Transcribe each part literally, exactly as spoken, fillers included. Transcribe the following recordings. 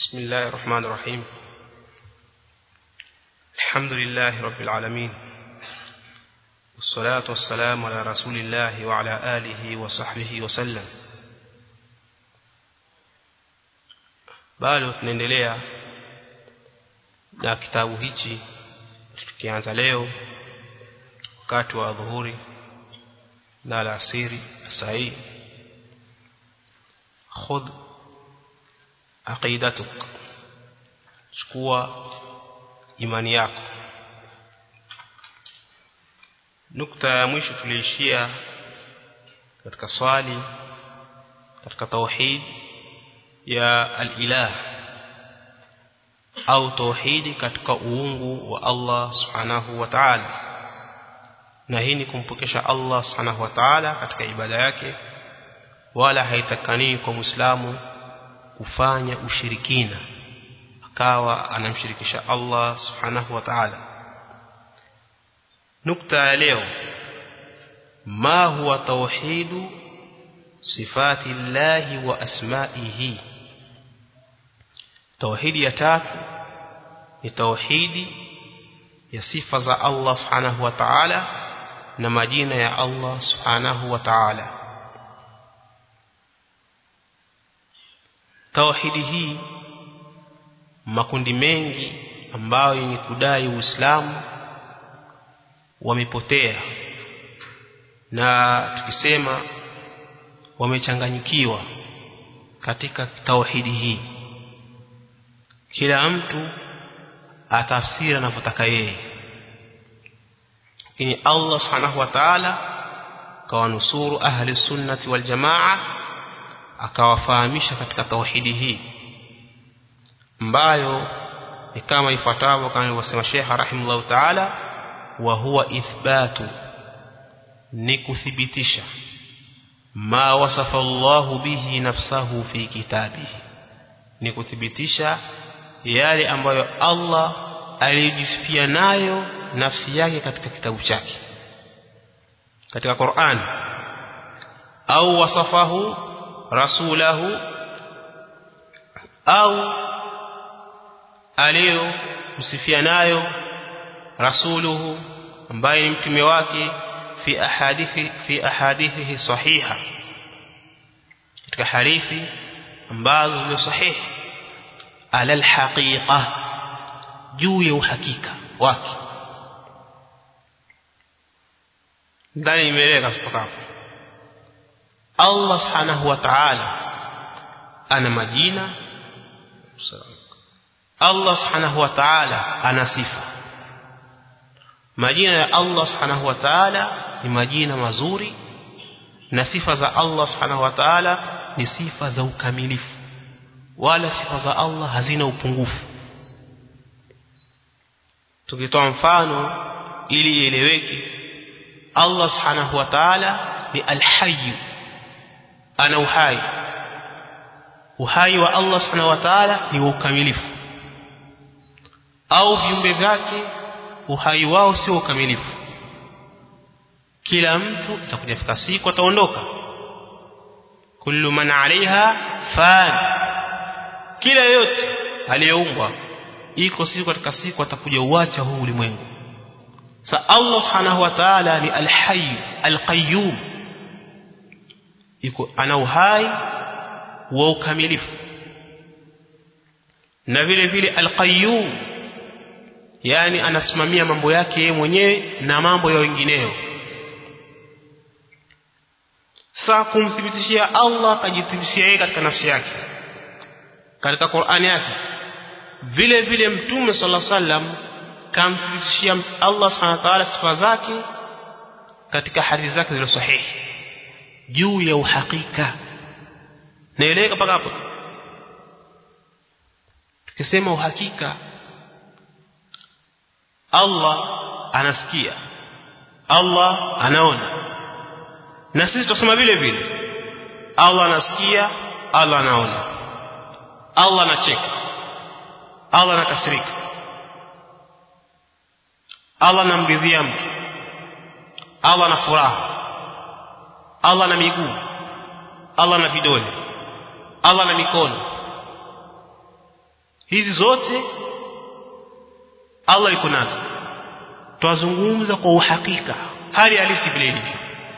بسم الله الرحمن الرحيم. الحمد لله رب العالمين، والصلاة والسلام على رسول الله وعلى آله وصحبه وسلم. bado tunaendelea na kitabu hichi tukianza leo wakati wa dhuhuri na alasiri sahi. khudh aqidatuk, chukua imani yako. Nukta ya mwisho tuliishia katika swali katika tauhid ya al-ilah au tauhidi katika uungu wa Allah subhanahu wa ta'ala, na hii ni kumpokesha Allah subhanahu wa ta'ala katika ibada yake, wala haitakani kwa Muislamu kufanya ushirikina akawa anamshirikisha Allah subhanahu wa ta'ala. Nukta ya leo, ma huwa tauhidu sifati Allahi wa asma'ihi. Tauhidi ya tatu ni tauhidi ya sifa za Allah subhanahu wa ta'ala na majina ya Allah subhanahu wa ta'ala. Tauhidi hii makundi mengi ambayo ni kudai Uislamu wamepotea, na tukisema wamechanganyikiwa katika tauhidi hii. Kila mtu atafsiri anavyotaka yeye, lakini Allah subhanahu wa ta'ala kawanusuru ahli sunnati wal jamaa, akawafahamisha katika tauhidi hii ambayo ni kama ifuatavyo, kama alivyosema Sheikh rahimahullah ta'ala: wa huwa ithbatu, ni kuthibitisha, ma wasafa Allahu bihi nafsahu fi kitabihi, ni kuthibitisha yale ambayo Allah alijisifia nayo nafsi yake katika kitabu chake katika Qur'an, au wasafahu rasulahu, au alio msifia nayo rasuluhu ambaye ni mtume wake, fi ahadithi fi ahadithihi sahiha, katika hadithi ambazo ni sahihi, ala alhaqiqa, juu ya uhakika wake. ndani imeleka hapo Allah subhanahu wa ta'ala ana majina, Allah subhanahu wa ta'ala ana sifa. Majina ya Allah subhanahu wa ta'ala ni majina mazuri, na sifa za Allah subhanahu wa ta'ala ni sifa za ukamilifu, wala sifa za Allah hazina upungufu. Tukitoa mfano ili ieleweke, Allah subhanahu wa ta'ala ni al-hayy, ana uhai. Uhai wa Allah subhanahu wa ta'ala ni ukamilifu, au viumbe vyake uhai wao sio ukamilifu. Kila mtu atakuja fika siku ataondoka, kullu man 'alayha fan, kila yote aliyeumbwa iko siku katika siku atakuja uacha huu ulimwengu. Sa Allah subhanahu wa ta'ala ni al-hayy al-qayyum, iko ana uhai wa ukamilifu, na vile vile al-qayyum, yani anasimamia mambo yake yeye mwenyewe na mambo ya wengineo. Sa kumthibitishia Allah kajithibitishia yeye katika nafsi yake katika Qur'ani yake, vile vile Mtume sallallahu alaihi wasallam kamthibitishia Allah subhanahu wa ta'ala sifa zake katika hadithi zake zilizo sahihi juu ya uhakika. Naeleka paka hapo. Tukisema uhakika, Allah anasikia, Allah anaona, na sisi tusema vile vile Allah anasikia, Allah anaona, Allah anacheka, Allah anakasirika, Allah anamridhia mtu, Allah ana furaha, Allah ana miguu, Allah ana vidole, Allah ana mikono, hizi zote Allah yuko nazo. Twazungumza kwa uhakika hali halisi vile ilivyo.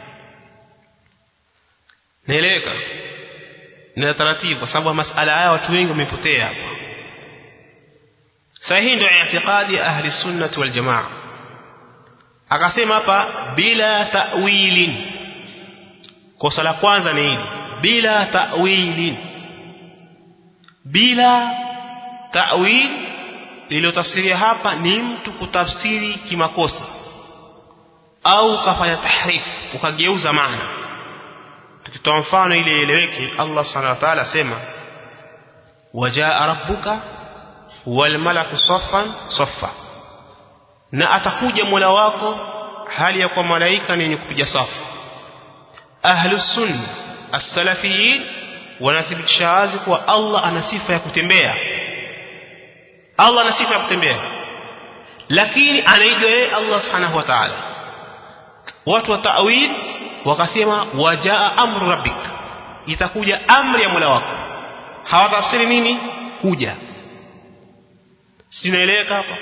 Naeleweka? Ni taratibu kwa sababu masala haya watu wengi wamepotea hapa. Sahihi ndio i'tiqadi ahli sunnah wal jamaa. Akasema hapa bila ta'wilin. Kosa la kwanza ni hili, bila ta'wilin. Bila ta'wil iliyotafsiria hapa ni mtu kutafsiri kimakosa au kafanya tahrif, ukageuza maana. Tukitoa mfano ili ieleweke, Allah Subhanahu wa ta'ala sema wajaa rabbuka wal malaku saffan saffa, na atakuja Mola wako hali ya kwa malaika ni wenye kupiga safu. Ahlus sunna as-salafiyin wanathibitisha wazi kuwa Allah ana sifa ya kutembea. Allah ana sifa ya kutembea, lakini anaijua yeye Allah Subhanahu wa ta'ala. Watu wa ta'wil wakasema wajaa amru rabbik, itakuja amri ya Mola wako. Hawatafsiri nini kuja. Sinaeleweka hapa?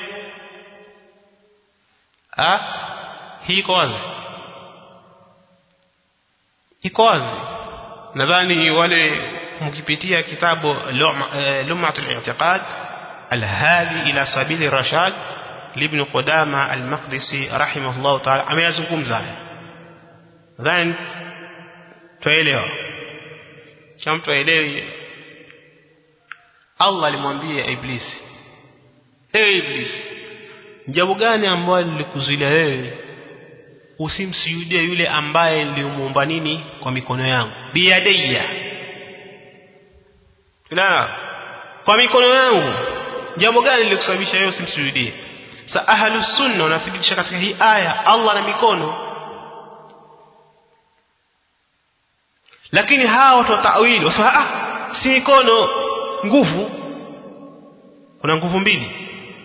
Ah, hii iko wazi. Iko wazi. Nadhani wale mkipitia kitabu Lum'atul I'tiqad al-Hadi ila Sabili Rashad Ibn Qudama al-Maqdisi rahimahullah ta'ala ameyazungumza haya. Nadhani tuelewa. Kama mtu aelewi, Allah alimwambia Iblis, ewe Iblis, jambo gani ambalo lilikuzuia wewe usimsujudie yule ambaye nilimuumba nini kwa mikono yangu? Biyadaiya, la kwa mikono yangu. Jambo gani lilikusababisha wewe usimsujudie? Sa ahlus sunna wanathibitisha katika hii aya Allah na mikono. Lakini hawa watu wa ta'wili wasema ah, si mikono, nguvu. Kuna nguvu mbili.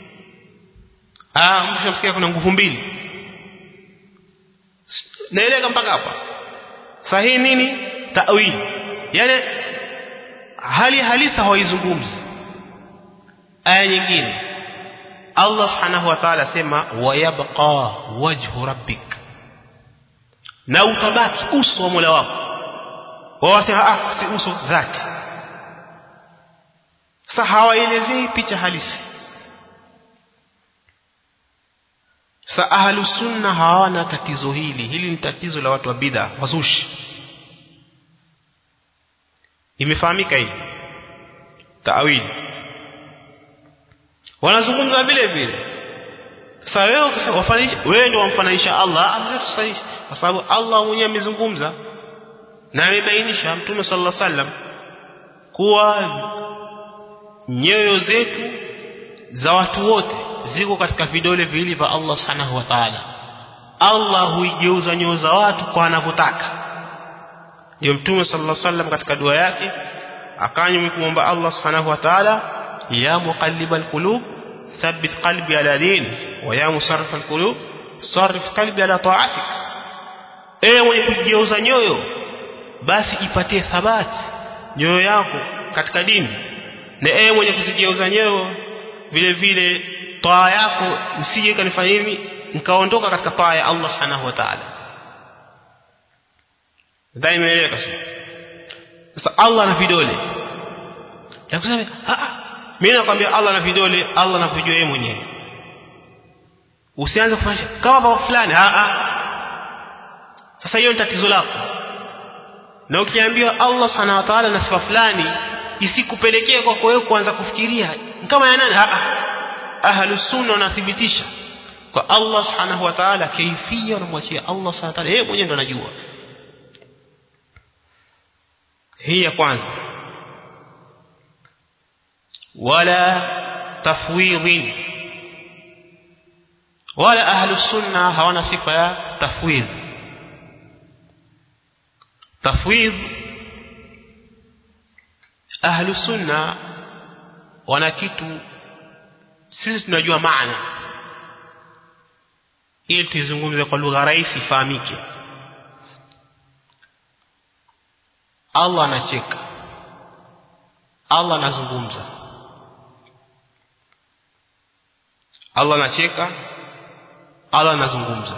Ah, mshamsikia kuna nguvu mbili. Naeleka mpaka hapa. Sahihi nini? Ta'wili. Yaani hali halisa hawaizungumzi. Aya nyingine Allah Subhanahu wa ta'ala sema wayabqa wajhu rabbik, na utabaki uso wa Mola wako. Wao wasema ah, si uso dhati. Sasa hawaelezei picha halisi. Sa ahlu sunna hawana tatizo hili. Hili ni tatizo la watu wa bid'a, wazushi. Imefahamika hii ta'wili. Wanazungumza vile vile. Sasa wewe wafanisha, wewe ndio wamfananisha Allah, amekusanisha kwa sababu Allah mwenyewe amezungumza na amebainisha Mtume sallallahu alaihi wasallam kuwa nyoyo zetu za watu wote ziko katika vidole viwili vya Allah Subhanahu wa ta'ala. Allah huigeuza nyoyo za watu kwa anavyotaka. Ndio Mtume sallallahu alaihi wasallam katika dua yake akanywa kumwomba Allah Subhanahu wa ta'ala, ya muqallibal qulub thabbit qalbi ala din wa ya musarrifal qulub sarrif qalbi ala ta'atik. Ewe mwenye kugeuza nyoyo, basi ipatie thabati nyoyo yako katika dini, na ewe mwenye kuzigeuza nyoyo vile vile taa yako nisije kanifanya nini nikaondoka katika taa ya Allah Subhanahu wa ta'ala. Daima eleka sasa Allah ana vidole. Na kusema ah, mimi nakwambia Allah ana vidole, Allah anavijua yeye mwenyewe. Usianze kufanya kama baba fulani. Ah ah. Sasa hiyo ni tatizo lako. Na ukiambiwa Allah Subhanahu wa ta'ala na sifa fulani, isikupelekee kwa wewe kuanza kufikiria kama ya nani. Ah ah. Ahlus sunna wanathibitisha kwa Allah Subhanahu wa ta'ala kaifia, na mwachia Allah Subhanahu wa ta'ala yeye mwenyewe ndo anajua. Hii ya kwanza. Wala tafwidhin, wala ahlus sunna hawana sifa ya tafwidh. Tafwidh, ahlus sunna wana kitu sisi tunajua maana, ili tuzungumze kwa lugha rahisi ifahamike. Allah anacheka, Allah anazungumza. Allah anacheka, Allah anazungumza.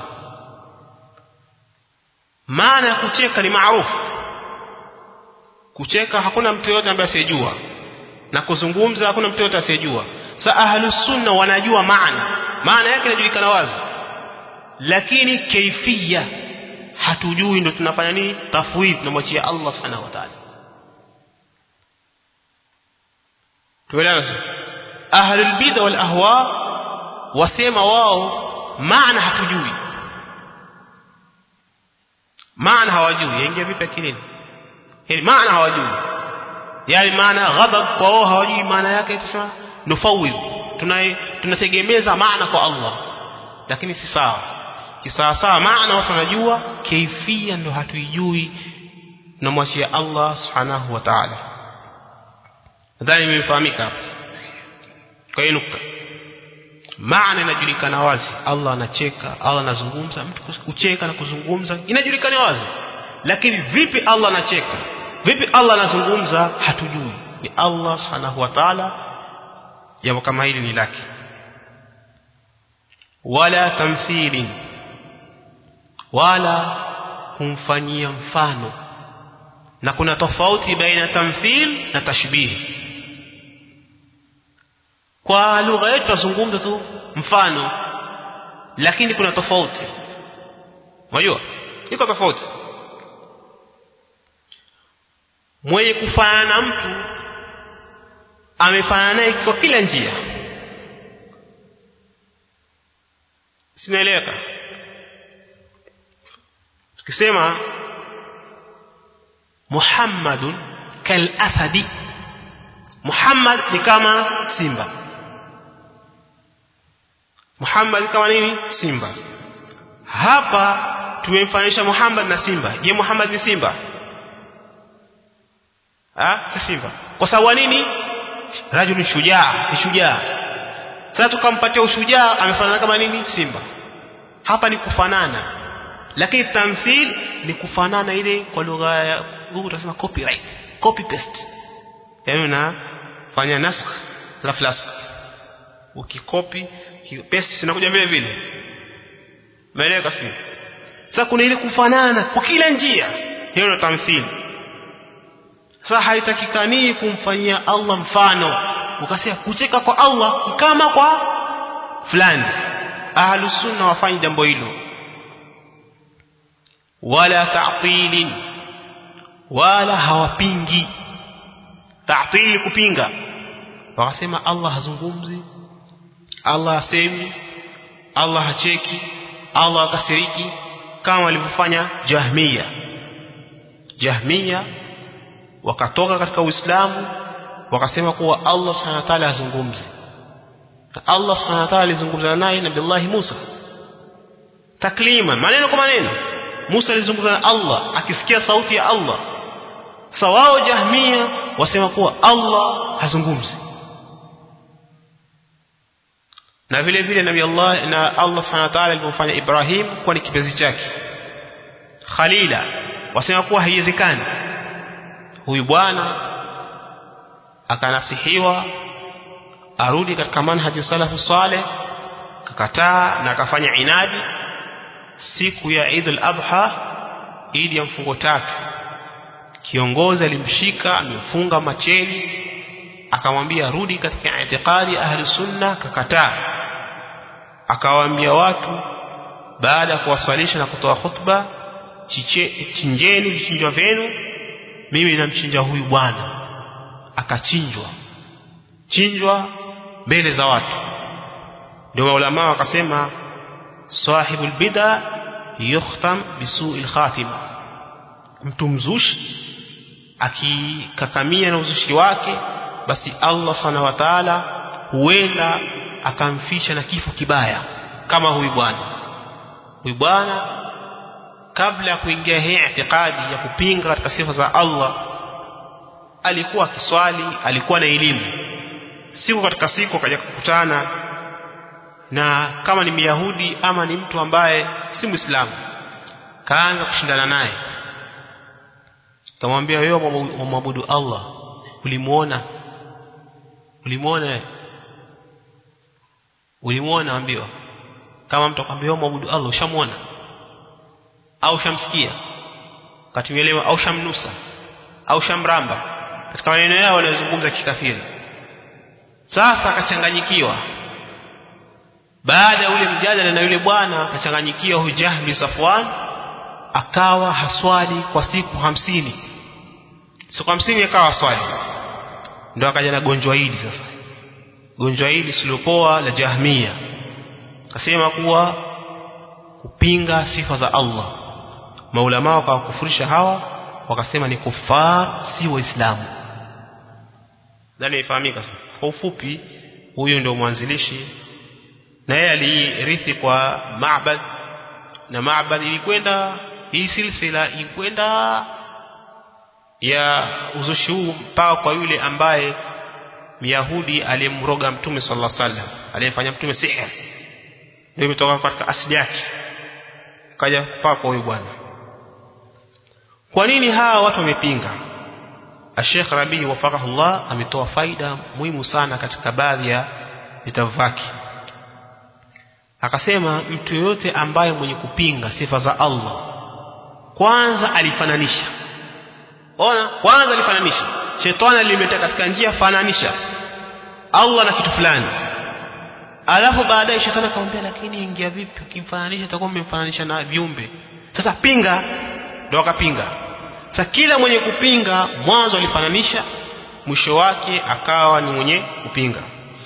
Maana ya kucheka ni maarufu. Kucheka hakuna mtu yote ambaye asiyejua, na kuzungumza hakuna mtu yote asiyejua. Sa ahlus sunna wanajua maana, maana yake inajulikana wazi, lakini kaifia hatujui. Ndio tunafanya nini? Tafwidh, tunamwachia Allah subhanahu wa ta'ala. tuelewana. Ahlul bid'a wal ahwa wasema wao maana hatujui, maana hawajui. Yaingia vipi akilini? Yaani maana hawajui, yani maana ghadab kwa wao hawajui maana yake. Tusema nufawidh, tunategemeza maana kwa Allah, lakini si sawa. Kisawa sawa maana watu wanajua, kaifia ndo hatuijui, tunamwachia Allah subhanahu wa ta'ala. Nadhani imefahamika hapo. Kwa hiyo nukta, maana inajulikana wazi. Allah anacheka, Allah anazungumza. Mtu kucheka na kuzungumza inajulikana wazi, lakini vipi Allah anacheka, vipi Allah anazungumza, hatujui. Ni Allah subhanahu wa ta'ala, jambo kama hili ni lake. Wala tamthili, wala kumfanyia mfano. Na kuna tofauti baina tamthil na tashbih. Kwa lugha yetu tuzungumza tu mfano, lakini kuna tofauti. Unajua iko tofauti. Mwenye kufanana na mtu amefanana naye kwa kila njia, sinaeleweka. Tukisema Muhammadun kal asadi, Muhammad ni kama simba. Muhammad ni kama nini? Simba. Hapa tumemfanisha Muhammad na simba. Je, Muhammad ni simba? Ah, si simba. Kwa sababu nini? Rajul shujaa, ni shujaa. Sasa tukampatia ushujaa, amefanana kama nini? Simba. Hapa ni kufanana, lakini tamthil ni kufanana ile kwa lugha ya Google tunasema copyright, copy paste. Yaani unafanya nasakh la flask, ukikopi paste sinakuja vile vile. Maeleka sio. Sasa kuna ile kufanana kwa kila njia, hiyo ndio tamthil. Sasa haitakikani kumfanyia Allah mfano, ukasema kucheka kwa Allah kama kwa fulani. Ahlus sunna wafanye jambo hilo. Wala ta'til, wala hawapingi. Ta'til kupinga, wakasema Allah hazungumzi, Allah hasemi, Allah hacheki, Allah akasiriki, kama walivyofanya Jahmiya. Jahmiya wakatoka katika Uislamu, wakasema kuwa Allah subhanahu wa ta'ala hazungumzi. Allah subhanahu wa ta'ala alizungumza naye Nabii Allah Musa taklima, maneno kwa maneno. Musa alizungumza na Allah akisikia sauti ya Allah. Sawao Jahmiya wasema kuwa Allah hazungumzi. Na vile vile Nabii Allah na Allah subhanahu wa ta'ala alipofanya Ibrahim kuwa ni kipenzi chake, Khalila, wasema kuwa haiwezekani. Huyu bwana akanasihiwa arudi katika manhaji salafu saleh, kakataa na akafanya inadi. Siku ya Eid al-Adha, Eid ya mfungo tatu, kiongozi alimshika amefunga macheni, akamwambia rudi katika itikadi ahli sunna, kakataa. Akawaambia watu baada ya kuwasalisha na kutoa khutba, chinjeni vichinjwa vyenu, mimi namchinja huyu bwana. Akachinjwa, chinjwa mbele za watu. Ndio maulama wakasema sahibul bid'a yukhtam bisu'il khatima, mtu mzushi akikakamia na uzushi wake, basi Allah subhanahu wa ta'ala huenda akamfisha na kifo kibaya kama huyu bwana. Huyu bwana kabla ya kuingia hii itikadi ya kupinga katika sifa za Allah, alikuwa akiswali, alikuwa na elimu. Siku katika siku akaja kukutana na kama ni Myahudi ama ni mtu ambaye si Muislamu, kaanza kushindana naye. Kamwambia, wewe umwabudu Allah, ulimuona ulimuona ulimuona ambiwa kama mtu akwambia muabudu Allah ushamuona au shamsikia katielewa au shamnusa au shamramba katika maneno yao wanazungumza kikafiri. Sasa akachanganyikiwa baada ya ule mjadala na yule bwana akachanganyikiwa Hujah bin Safwan akawa haswali kwa siku hamsini siku hamsini akawa swali ndio akaja na gonjwa hili. Sasa gonjwa hili silopoa la Jahmiya akasema kuwa kupinga sifa za Allah. Maulama wakawakufurisha hawa wakasema ni kufar si waislamu. Ndani ifahamika kwa ufupi huyo ndio mwanzilishi na yeye alirithi kwa Ma'bad na Ma'bad ilikwenda hii silsila ilikwenda ya uzushi huu mpaka kwa yule ambaye Myahudi aliyemroga Mtume sallallahu alaihi wasallam aliyefanya Mtume sihir ndio imetoka katika asili yake kaja mpaka kwa huyu bwana. Kwa nini hawa watu wamepinga? Sheikh Rabi wafaqahullah ametoa faida muhimu sana katika baadhi ya vitabu vyake. Akasema mtu yote ambaye mwenye kupinga sifa za Allah kwanza alifananisha. Ona, kwanza alifananisha. Shetani alimeta katika njia fananisha Allah na kitu fulani. Alafu baadaye shetani akamwambia lakini ingia vipi ukimfananisha utakuwa umemfananisha na viumbe. Sasa pinga, ndio akapinga. Sasa kila mwenye kupinga mwanzo alifananisha, mwisho wake akawa ni mwenye kupinga.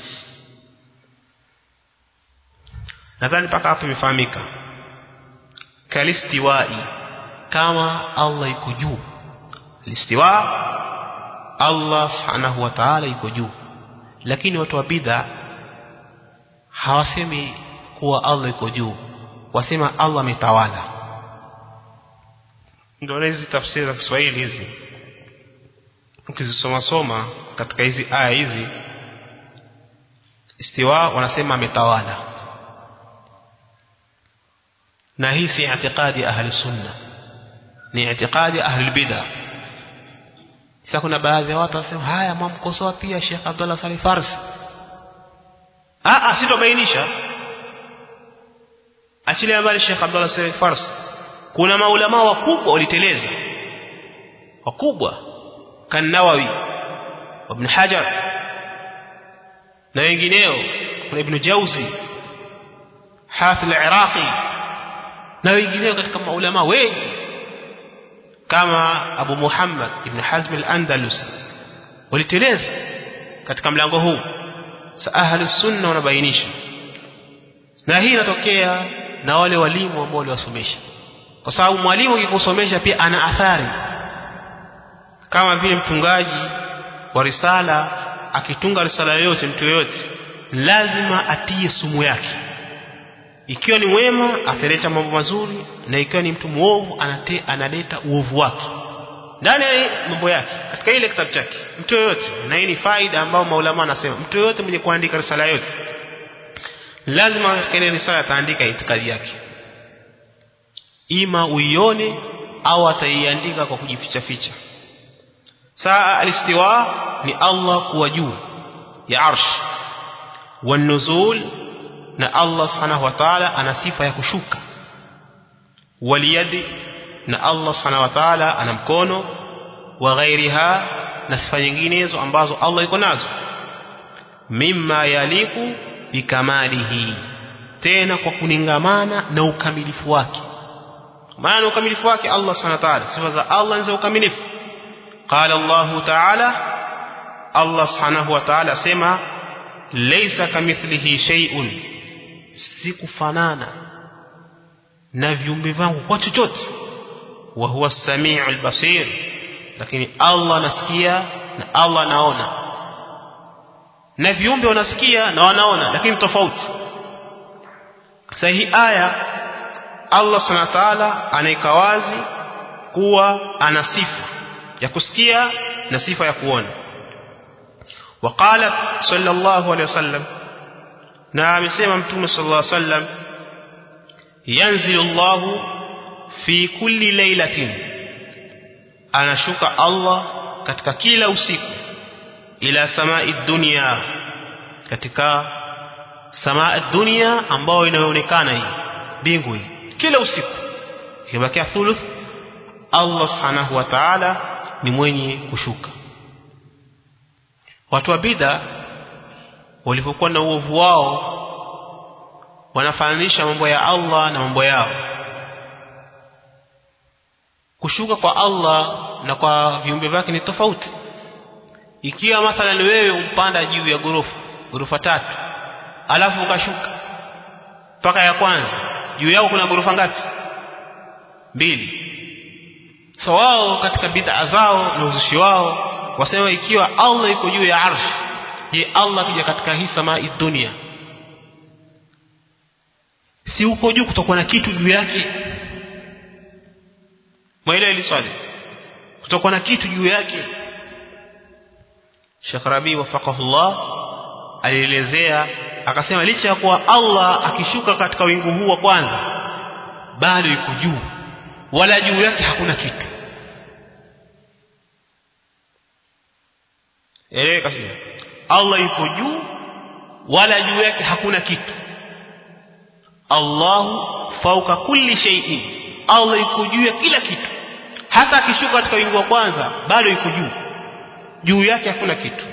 Nadhani paka hapo imefahamika. Kalistiwai, kama Allah yuko juu. Listiwa, Allah subhanahu wa ta'ala yuko juu. Lakini watu wa bid'a hawasemi kuwa Allah yuko juu, wasema Allah ametawala. Ndio hizi tafsiri za Kiswahili hizi ukizisoma soma katika hizi aya hizi, istiwa wanasema ametawala, na hii si i'tiqadi ahli sunna, ni i'tiqadi ahli bid'ah. Sasa kuna baadhi ya watu wasema haya mwamkosoa pia Sheikh Abdullah Salih Farsi. Ah ah sitobainisha. Achilia habari Sheikh Abdullah Salih Farsi. Kuna maulama wakubwa waliteleza. Wakubwa kan Nawawi, Ibn Hajar na wengineo, kuna Ibn Jawzi, Hafidh al-Iraqi na wengineo katika maulama wengi kama Abu Muhammad Ibn Hazm al-Andalusi waliteleza katika mlango huu. Sa ahli sunna wanabainisha, na hii inatokea na wale walimu ambao waliwasomesha, kwa sababu mwalimu akikusomesha pia ana athari. Kama vile mtungaji wa risala akitunga risala yoyote, mtu yoyote lazima atie sumu yake. Ikiwa ni wema ataleta mambo mazuri, na ikiwa ni mtu muovu anate analeta uovu wake ndani ya mambo yake katika ile kitabu chake. Mtu yoyote, na hii ni faida ambayo maulama anasema, mtu yoyote mwenye kuandika risala yote lazima katika ile risala ataandika itikadi yake, ima uione au ataiandika kwa kujificha ficha. Saa alistiwa ni Allah kuwa juu ya arsh, wan nuzul na Allah subhanahu wa ta'ala ana sifa ya kushuka, waliyadi na Allah subhanahu wa ta'ala ana mkono, wa ghairiha na sifa nyinginezo ambazo Allah yuko nazo, mimma yaliku bikamalihi, tena kwa kuningamana na ukamilifu wake. Maana ukamilifu wake Allah subhanahu wa ta'ala, sifa za Allah ni za ukamilifu. Qala Allah ta'ala, Allah subhanahu wa ta'ala sema laysa kamithlihi shay'un, sikufanana na viumbe vangu kwa chochote. Wa huwa as-sami'ul basir, lakini Allah anasikia na Allah anaona, na viumbe wanasikia na wanaona lakini tofauti. Sahihi aya Allah subhanahu wa ta'ala anaika wazi kuwa ana sifa ya kusikia na sifa ya kuona. Waqala sallallahu alayhi wasallam, na amesema Mtume sallallahu alayhi wasallam, yanzilu Allahu fi kulli laylatin, anashuka Allah katika kila usiku, ila samai dunya, katika samaa dunia ambayo inaonekana hii mbingu hii kila usiku ikibakia thuluth Allah subhanahu wa ta'ala ni mwenye kushuka. Watu wa bid'a walipokuwa na uovu wao wanafananisha mambo ya Allah na mambo yao. Kushuka kwa Allah na kwa viumbe vyake ni tofauti. Ikiwa mathalan wewe upanda juu ya gorofa gorofa tatu alafu ukashuka mpaka ya kwanza, juu yao kuna gorofa ngapi? Mbili. So wao katika bid'a zao na uzushi wao wasema ikiwa Allah yuko juu ya arsh, je, Allah kija katika hii samaa dunia si uko juu kutakuwa na kitu juu yake? Maana ile swali kutakuwa na kitu juu yake. Sheikh Rabi wafaqahullah alielezea akasema licha ya kuwa Allah akishuka katika wingu huu wa kwanza bado yuko juu, wala juu yake hakuna kitu. Eleweka sio? Allah yuko juu wala juu yake hakuna kitu. Allahu fauka kulli shay'in, Allah yuko juu ya kila kitu. Hata akishuka katika wingu wa kwanza bado yuko juu, juu yake hakuna kitu.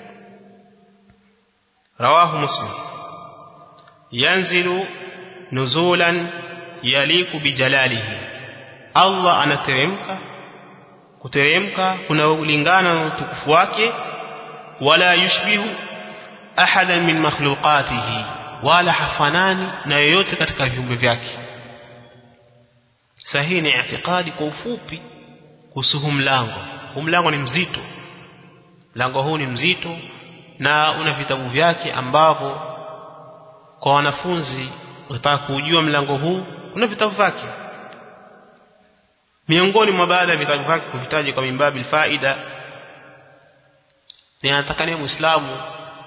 Rawahu Muslim. Yanzilu nuzulan yaliku bijalalihi, Allah anateremka kuteremka kuna ulingana na utukufu wake. Wala yushbihu ahadan min makhluqatihi, wala hafanani na yoyote katika viumbe vyake. Sahihi ni i'tiqadi kwa ufupi kuhusu mlango. Mlango ni mzito, mlango huu ni mzito na una vitabu vyake ambavyo kwa wanafunzi wataka kujua mlango huu kuna vitabu vyake. Miongoni mwa baadhi ya vitabu vyake kuvitaja kwa mimbabil faida, ni anatakania Muislamu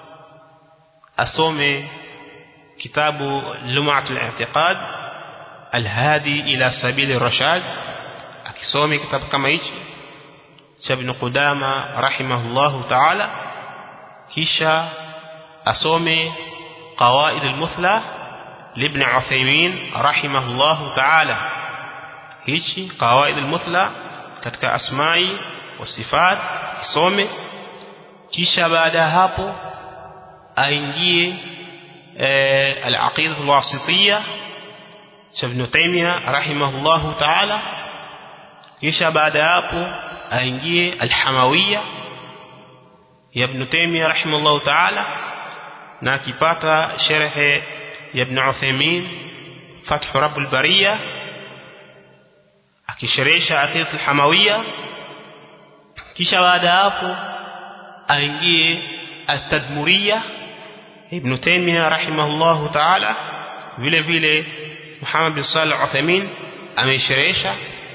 asome kitabu Lum'atul I'tiqad Al-Hadi ila Sabili Rashad. Akisome kitabu kama hichi cha Ibn Qudama rahimahullahu ta'ala, kisha asome Qawaid al-Muthla لابن عثيمين رحمه الله تعالى. hichi Qawaid al-Muthla katika asma'i wa sifat kisome, kisha baada hapo aingie al-Aqidah al-Wasitiyya cha Ibn Taymiyyah rahimahullahu ta'ala, kisha baada hapo aingie al-Hamawiyya ya Ibn Taymiyyah rahimahullahu ta'ala, na akipata sharh ya Ibn Uthaymeen Fath Rabbul Bariyah akisherehesha Aqidah al-Hamawiyya, kisha baada hapo aingie at-Tadmuriyya Ibn Taymiyyah rahimahullahu ta'ala. vile vile Muhammad bin Salih al-Uthaymeen amesherehesha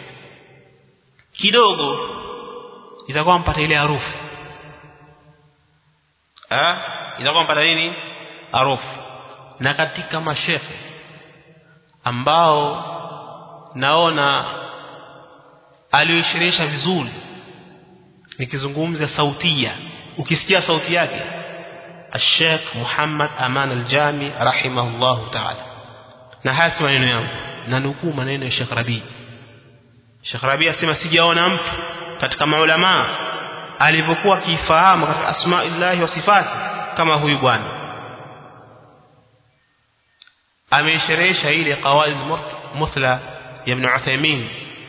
kidogo, itakuwa mpata ile harufu ah itakuwa mpata nini harufu. Na katika mashehe ambao naona aliosherehesha vizuri, nikizungumza sautia, ukisikia sauti yake Sheikh Muhammad Aman al-Jami rahimahullahu ta'ala. Na hasi maneno yangu na nukuu maneno ya Sheikh Rabi. Sheikh Rabi asema sijaona mtu katika maulama alivyokuwa kifahamu katika asma'illah wa sifati kama huyu bwana. Amesherehesha ile Qawaid al-Muthla ya Ibn Uthaymeen,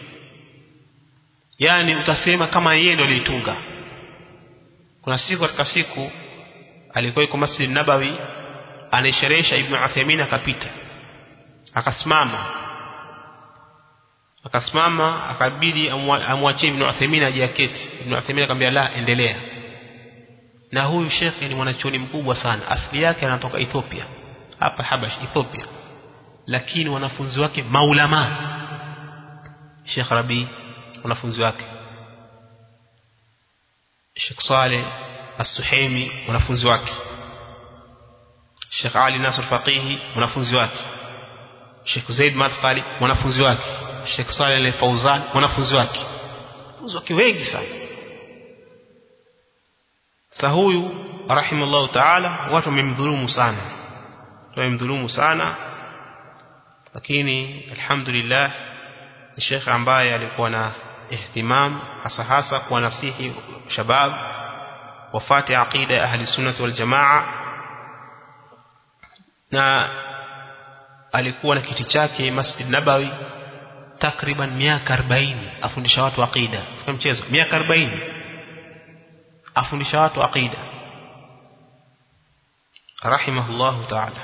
yani utasema kama yeye ndo alitunga. Kuna siku katika siku alikuwa yuko Masjid Nabawi anisherehesha Ibn Uthaymeen, akapita akasimama akasimama akabidi amwachie Ibn Uthaymeen aje aketi. Ibn Uthaymeen akamwambia la, endelea. Na huyu Sheikh ni mwanachuoni mkubwa sana, asili yake anatoka Ethiopia, hapa Habash Ethiopia, lakini wanafunzi wake maulama. Sheikh Rabi wanafunzi wake Sheikh Saleh As-Suhaimi wanafunzi wake, Sheikh Ali Nasr Faqihi wanafunzi wake, Sheikh Zaid Madkhali wanafunzi wake, Sheikh Saleh Al-Fawzan wanafunzi wake, wanafunzi wake wengi sana. Sa huyu rahimallahu ta'ala watu wamemdhulumu sana, tumemdhulumu sana, lakini alhamdulillah ni Sheikh ambaye alikuwa na ihtimam hasa hasa kwa nasihi shabab wafati aqida ya ahli sunnah wal jamaa, na alikuwa na kiti chake Masjid Nabawi takriban miaka arobaini afundisha watu aqida. Kwa mchezo miaka arobaini afundisha watu aqida rahimahullahu ta'ala.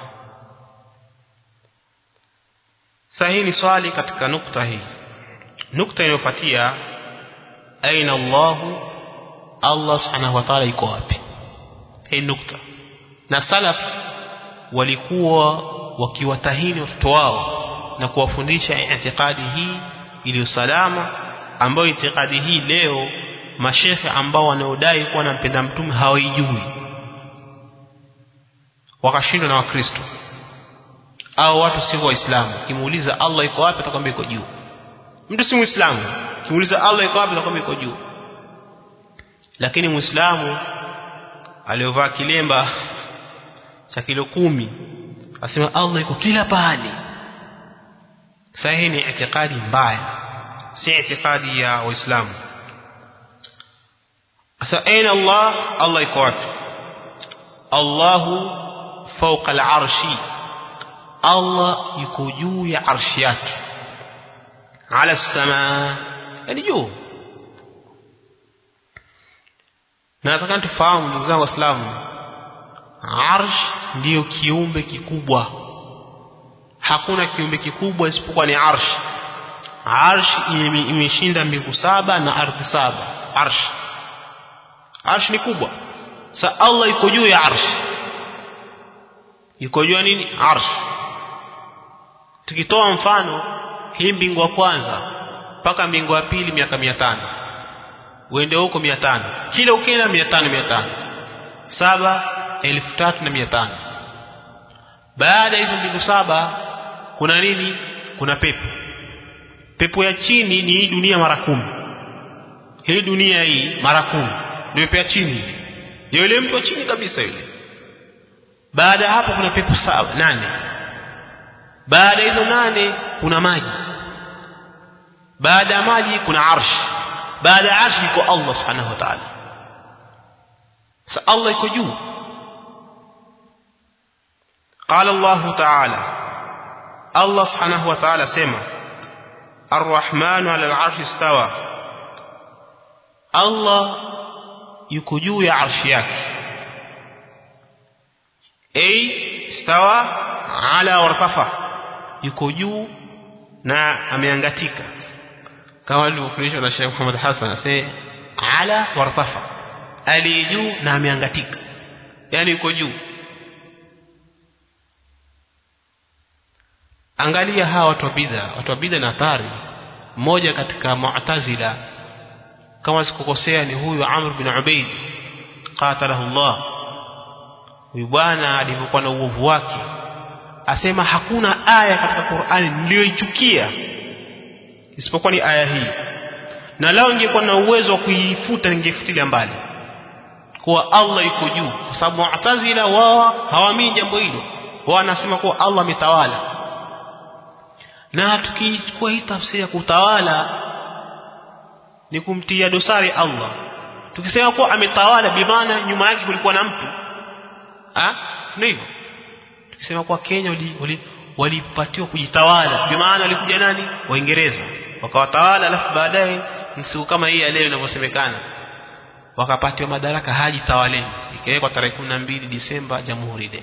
Sahihi ni swali katika nukta hii. Nukta inayofuatia, aina Allahu, Allah subhanahu wa ta'ala yuko wapi? Hii nukta. Na salaf walikuwa wakiwatahini watoto wao na kuwafundisha itikadi hii iliyo salama, ambayo itikadi hii leo mashekhe ambao wanaodai kuwa wanampenda mtume hawaijui, wakashindwa na Wakristo au watu si waislamu. Kimuuliza Allah yuko wapi, atakwambia yuko juu. Mtu si muislamu kimuuliza Allah yuko wapi, atakwambia yuko juu. Lakini muislamu aliyovaa kilemba cha kilo kumi asema Allah yuko kila pahali. Sahihi ni itikadi mbaya, si itikadi ya waislamu. Asa aina Allah, Allah yuko wapi? Allahu fawqa al-arshi, Allah yuko juu ya arshi yake. Ala as-samaa, yani juu. Na nataka tufahamu ndugu zangu waislamu, arsh ndio kiumbe kikubwa. Hakuna kiumbe kikubwa isipokuwa ni arsh. Arsh imeshinda mbingu saba na ardhi saba. Arsh arsh ni kubwa. Sa Allah yuko juu ya arsh. Yuko juu ya nini? Arsh. Tukitoa mfano, hii mbingu ya kwanza mpaka mbingu ya pili miaka mia tano, uende huko mia tano, kila ukienda mia tano mia tano, saba elfu tatu na mia tano. Baada hizo mbingu saba kuna nini? Kuna pepo. Pepo ya chini ni hii dunia mara kumi. Hii dunia hii mara kumi ndio pepo ya chini, ndio ile mtu wa chini kabisa yule. Baada hapo kuna pepo saba nane. Baada hizo nane kuna maji. Baada ya maji kuna arsh. Baada ya arsh iko Allah subhanahu wa ta'ala. Sa Allah iko juu. Qala Allah ta'ala, Allah subhanahu wa ta'ala sema Ar-Rahmanu 'ala al-'arshi istawa. Allah yuko juu ya arshi yake. Ay istawa ala wartafa, yuko juu na ameangatika, kama alivyofundishwa na Sheikh Muhammad Hassan, asema ala wartafa, ali juu na ameangatika, yani yuko juu. Angalia hawa watu wa bid'a, watu wa bid'a na athari. Mmoja katika Mu'tazila, kama sikukosea ni huyu Amr bin Ubayd qatalahu Allah. Huyu bwana alivyokuwa na uovu wake asema hakuna aya katika Qur'ani niliyoichukia isipokuwa ni aya hii, na lao ningekuwa na uwezo wa kuifuta ningefutilia mbali kuwa Allah yuko juu, kwa sababu Mu'tazila wao hawaamini jambo hilo. Wao wanasema kuwa Allah ametawala, na tukichukua hii tafsiri ya kutawala ni kumtia dosari Allah. Tukisema kuwa ametawala bi maana nyuma yake kulikuwa na mtu, ah sio hivyo. Tukisema kuwa Kenya walipatiwa kujitawala bi maana walikuja nani? Waingereza wakawatawala, alafu baadaye siku kama hii leo inavyosemekana wakapatiwa madaraka haji tawaleni, ikawekwa tarehe kumi na mbili Disemba Jamhuri Day.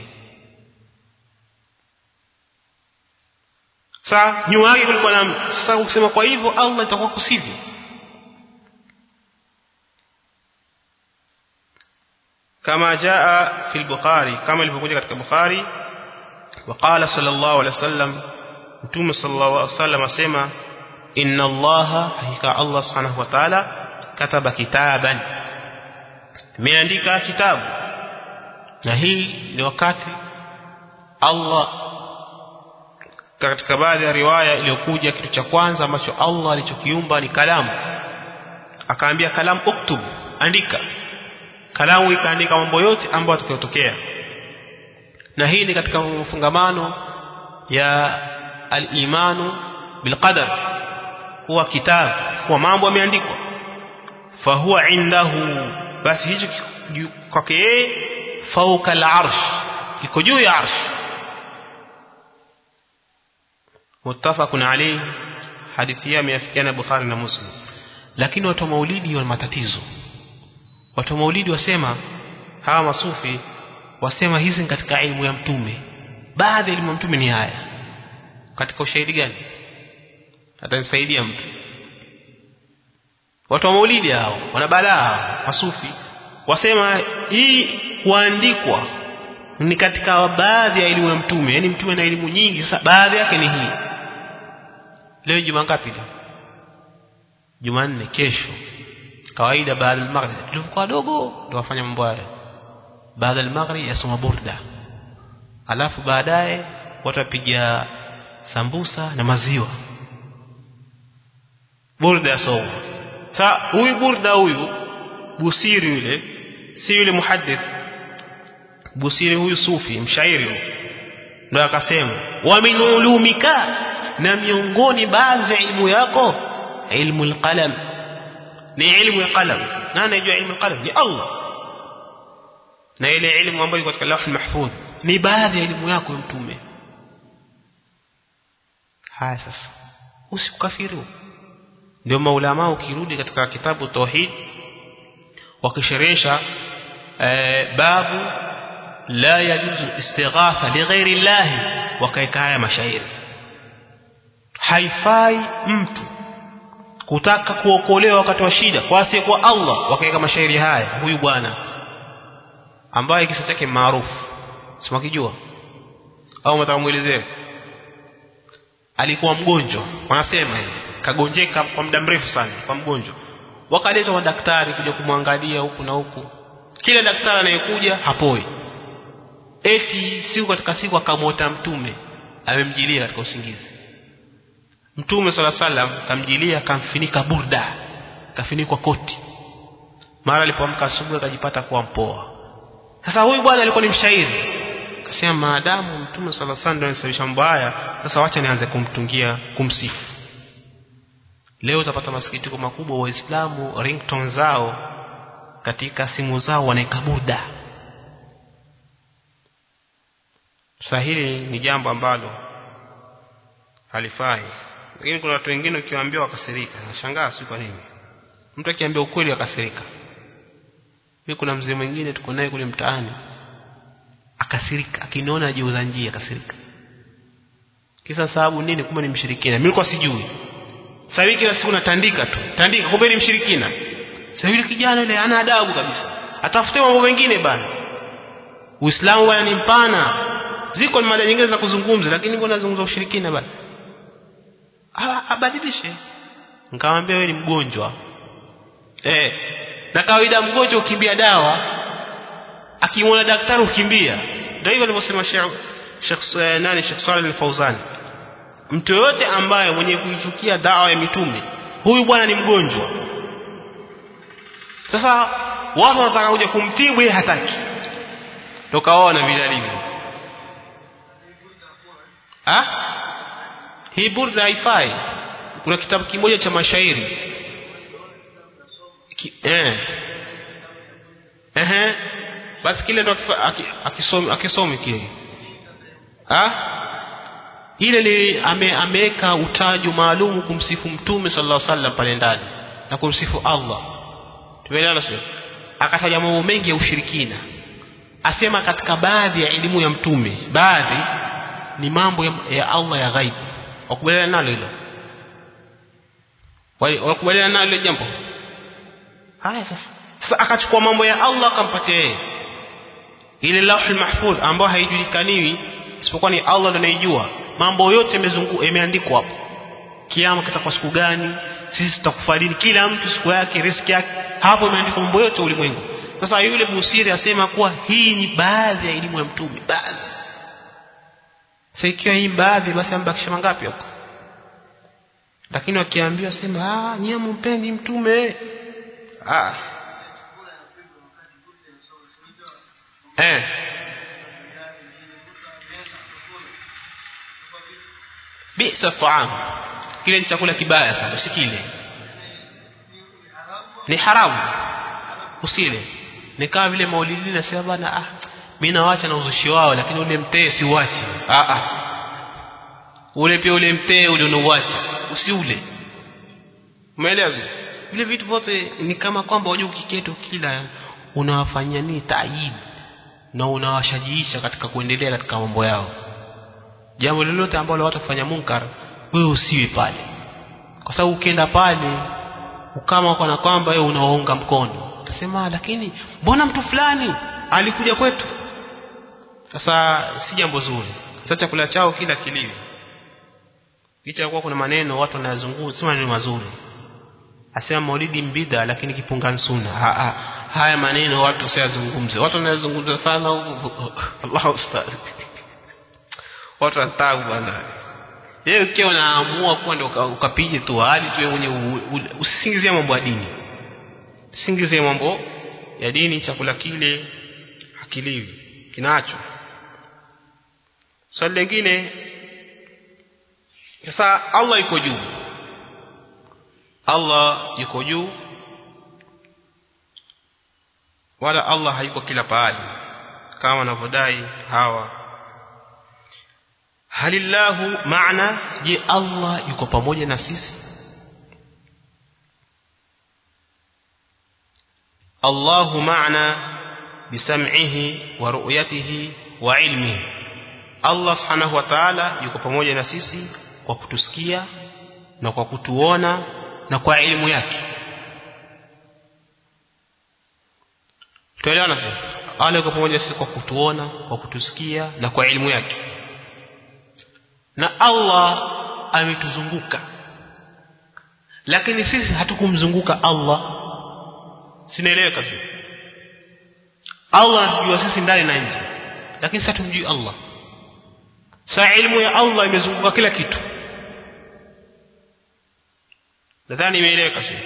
Sasa nyuma yake kulikuwa na mtu. Sasa ukisema kwa hivyo Allah itakuwa kusivyo. Kama jaa fi al-Bukhari, kama ilivyokuja katika Bukhari, waqala sallallahu alayhi wasallam, Mtume sallallahu alayhi wasallam asema inna Allah, hakika Allah subhanahu wa ta'ala, kataba kitaban, ameandika kitabu. Na hii ni wakati Allah, katika baadhi ya riwaya iliyokuja kitu cha kwanza ambacho Allah alichokiumba ni kalamu. Akaambia kalamu uktub, andika. Kalamu ikaandika mambo yote ambayo yatakayotokea. na hii ni katika mfungamano ya al-imanu bil qadar, huwa kitabu, kwa mambo yameandikwa. Fa huwa indahu, basi hicho kwake yeye fauka al-arsh, kiko juu ya arsh. Muttafaqun alayhi, hadithi ya imeafikiana Bukhari na Muslim. Lakini watu wa maulidi wana matatizo. Watu wa maulidi wasema, hawa masufi wasema hizi ni katika elimu ya mtume. Baadhi ya elimu ya mtume ni haya. Katika ushahidi gani? Atanisaidia mtu. Watu wa maulidi hao wana balaa, masufi wasema hii kuandikwa ni katika baadhi ya elimu ya mtume. Yaani mtume na elimu nyingi, sasa baadhi yake ni hii. Leo juma ngapi leo? Jumanne. Kesho kawaida baada ya maghrib tulikuwa wadogo ndio wafanya mambo haya. Baada ya maghrib yasoma burda, alafu baadaye watapiga sambusa na maziwa. Burda yasoma. Sasa huyu burda huyu Busiri yule, si yule muhaddith. Busiri huyu sufi mshairi ndio akasema, wa min ulumika, na miongoni baadhi ya ilmu yako ilmu al-qalam, ni ilmu ya qalam. Na anajua ilmu al-qalam ni Allah, na ile ilmu ambayo iko katika lawh mahfudh ni baadhi ya elimu yako ya mtume. Haya sasa usikafiri. Ndio maulama ukirudi katika kitabu tauhid wakisherehesha eh, babu la yajuzu istighatha li ghairi Allah, wakaeka haya mashairi. Haifai mtu kutaka kuokolewa wakati wa shida kwa asiye kwa Allah, wakaeka mashairi haya. Huyu bwana ambaye kisa chake maarufu, sema kijua au mtamuelezea, alikuwa mgonjwa, wanasema kagonjeka kwa muda mrefu sana, kwa mgonjwa. Wakaletwa madaktari kuja kumwangalia huku na huku, kila daktari anayekuja hapoi. Eti siku katika siku akamwota mtume amemjilia katika usingizi. Mtume sallallahu alaihi wasallam kamjilia, kamfinika burda, kafinikwa koti. Mara alipoamka asubuhi akajipata kuwa mpoa. Sasa huyu bwana alikuwa ni mshairi, akasema maadamu mtume sallallahu alaihi wasallam anasababisha mbaya, sasa wacha nianze kumtungia, kumsifu. Leo utapata masikitiko makubwa, Waislamu ringtone zao katika simu zao wanaeka burda. Sasa hili ni jambo ambalo halifai. Lakini kuna watu wengine ukiwaambia wakasirika. Nashangaa si kwa nini. Mtu akiambia ukweli akasirika. Mimi kuna mzee mwingine tuko naye kule mtaani, akasirika, akiniona ajiuza njia akasirika. Kisa sababu nini? Kumbe ni mshirikina. Mimi nilikuwa sijui. Sasa wiki kila siku natandika tu. Tandika kumbe ni mshirikina. Sasa yule kijana ile ana adabu kabisa. Atafute mambo mengine bana. Uislamu bwana ni mpana. Ziko ni mada nyingine za kuzungumza, lakini mbona nazungumza ushirikina bana? Abadilishe. Nikamwambia wewe ni mgonjwa. Eh, na kawaida mgonjwa ukimbia dawa, akimwona daktari ukimbia. Ndio hivyo alivyosema Sheikh Sheikh nani Sheikh Saleh Al-Fauzan. Mtu yote ambaye mwenye kuichukia dawa ya mitume, huyu bwana ni mgonjwa. Sasa watu wanataka kuja kumtibu, yeye hataki. Tukaona vile alivyo. Ah? Hii burda haifai. Kuna kitabu kimoja cha mashairi. Ki, eh. Eh. Basi kile ndo akisomi akisomi kile. Ah? Ile li ame, ameweka utajo maalum kumsifu mtume sallallahu alaihi wasallam pale ndani na kumsifu Allah. Tumeelewana sio? Akataja mambo mengi ya ushirikina. Asema katika baadhi ya elimu ya mtume, baadhi ni mambo ya, ya Allah ya ghaibu. Wakubaliana nalo hilo? Wakubaliana nalo hilo jambo? Haya sasa. Sasa akachukua mambo ya Allah akampatia yeye. Ile lawh mahfudh ambayo haijulikaniwi isipokuwa ni Allah ndiye anayejua. Mambo yote yamezunguka, yameandikwa hapo. Kiyama kitakuwa siku gani? Sisi tutakufa lini? Kila mtu siku yake, riziki yake. Hapo imeandikwa mambo yote ulimwengu. Sasa yule Busiri asema kuwa hii ni baadhi ya elimu ya mtume, baadhi. Sasa ikiwa hii baadhi, basi ambakisha mangapi huko? Lakini wakiambiwa sema ah nyinyi mpendi mtume. Ah. bisa taam, kile ni chakula kibaya sana, usikile, ni haramu usile. Ni kama vile maulidi nasema bana, ah mimi naacha na uzushi wao, lakini ule mtee si uache. Ah ah, ule pia ule mtee ule unaoacha usiule. Umeelewa? Vile vitu vyote ni kama kwamba waje ukiketo kila unawafanyia nini taayib na unawashajiisha katika kuendelea katika mambo yao. Jambo lolote ambalo watu kufanya munkar, wewe usiwe pale, kwa sababu ukienda pale ukama kwa kwamba wewe unawaunga mkono, utasema lakini mbona mtu fulani alikuja kwetu. Sasa si jambo zuri. Sasa chakula chao kila kiliwe, licha kwa kuna maneno watu wanayazungumza, sema ni mazuri, asema maulidi mbida lakini kipunga sunna. Ha, ha, haya maneno watu usiyazungumze, watu wanayazungumza sana huko. Allahu ustaz, watu wanataka bwana, yeye ukiwa unaamua kwa ndio ukapige tu hadi tu mwenye, usisingizie mambo ya dini, usisingizie mambo ya dini. Chakula kile hakiliwi, kinacho. Swali lingine, sasa Allah yuko juu, Allah yuko juu, wala Allah hayuko kila pahali kama wanavyodai hawa. Halillahu maana, je Allah yuko pamoja na sisi? Allahu maana bisam'ihi wa ru'yatihi wa ilmihi, Allah subhanahu wa ta'ala yuko pamoja na sisi kwa kutusikia na kwa kutuona na kwa elimu yake. Tuelewana sasa? Allah yuko pamoja na sisi kwa kutuona, kwa kutusikia na kwa elimu yake. Na Allah ametuzunguka, lakini sisi hatukumzunguka Allah. Sinaeleweka sio? Allah anajua sisi ndani na nje, lakini sisi hatumjui Allah. Sasa elimu ya Allah imezunguka kila kitu. Nadhani imeeleweka sio?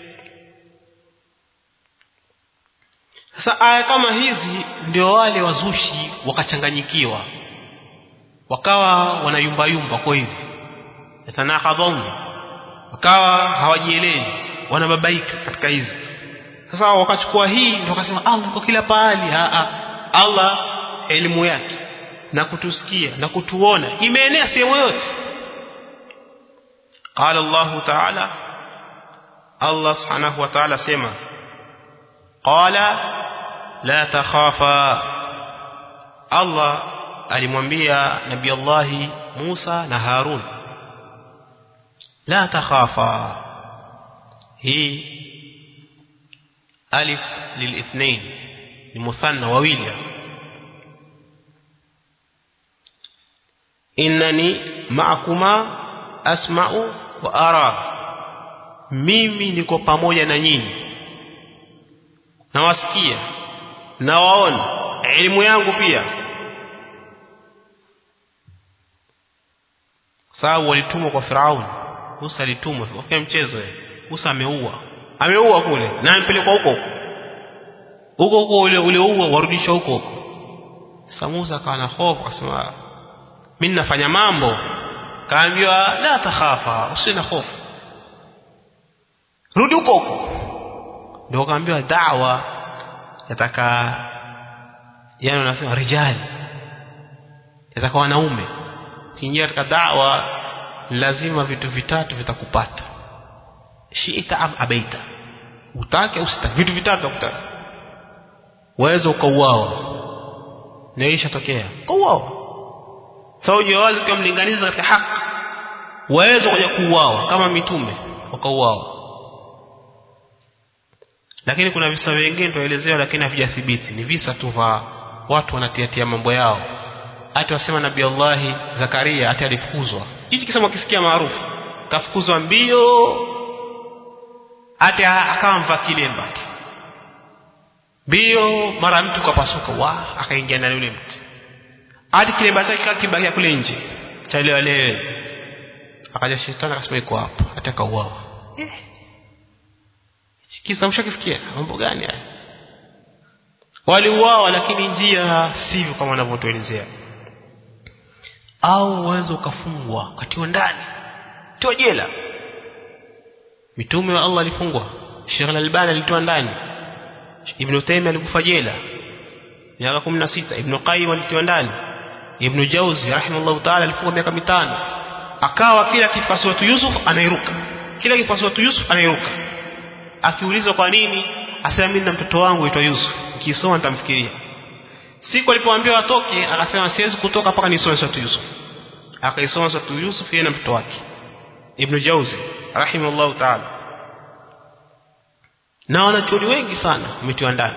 Sasa aya kama hizi ndio wale wazushi wakachanganyikiwa, wakawa wanayumba yumba kwa hivi, yatanahadhaun, wakawa hawajielewi, wanababaika katika hizi. Sasa wakachukua hii ndio wakasema Allah kwa kila pahali. Ha, ha. Allah elimu yake na kutusikia na kutuona imeenea sehemu yote. Qala Allah Ta'ala, Allah subhanahu wa ta'ala sema, qala la takhafa. Allah alimwambia Nabii Allah Musa na Harun, la takhafa. Hii alif lilithnain, ni muthanna wawili. Innani ma'akuma asma'u wa ara, mimi niko pamoja na nyinyi, nawasikia na waona, elimu yangu pia. Sawa, walitumwa kwa Firaun, Musa alitumwa kwa mchezo yeye. Musa ameua, ameua kule na ampelekwa huko huko huko, ule ule uwa warudisha huko huko. Sasa Musa kana hofu, akasema mimi nafanya mambo. Kaambiwa la takhafa, usina hofu, rudi huko huko. Ndio kaambiwa da'wa yataka, yani unasema rijali, yataka wanaume. Ukiingia katika da'wa lazima vitu vitatu vitakupata, shi'ita am abaita, utake usitake, vitu vitatu vitakupata. Waweza ukauawa, na ishatokea kauawa. Sawa, so, jawazi kwa mlinganiza katika haki, waweza kuja kuuawa kama mitume wakauawa. Lakini kuna visa vingine tuelezea, lakini havijathibiti, ni visa tu vya watu wanatiatia mambo yao. Hata wasema Nabii Allah Zakaria hata alifukuzwa, hichi kisema kisikia maarufu, kafukuzwa mbio, hata akawa mva kilemba mbio, mara mtu kapasuka, wa akaingia ndani yule mtu, hadi kilemba chake kibakia kule nje cha ile wale. Akaja shetani akasema iko hapa, hata kauawa. Eh, kisa mshakisikia mambo gani haya? Waliuawa, lakini njia sivyo kama wanavyotuelezea. au uweze ukafungwa katiwa ndani tiwa jela. Mitume wa Allah alifungwa, Sheikh Al-Albani alitoa ndani, Ibn Taymiyyah alikufa jela miaka kumi na sita, Ibn Qayyim alitoa ndani, Ibn Jawzi rahimahullah ta'ala alifungwa miaka mitano. Akawa kila kifaswa tu Yusuf anairuka, kila kifaswa tu Yusuf anairuka. Akiulizwa kwa nini, asema mimi na mtoto wangu aitwa Yusuf, nikisoma nitamfikiria. Siku alipoambiwa atoke akasema siwezi kutoka mpaka nisome sura Yusuf. Akaisoma sura Yusuf yeye na mtoto wake Ibn Jawzi rahimahullah ta'ala. Na wanachuoni wengi sana umetiwa ndani.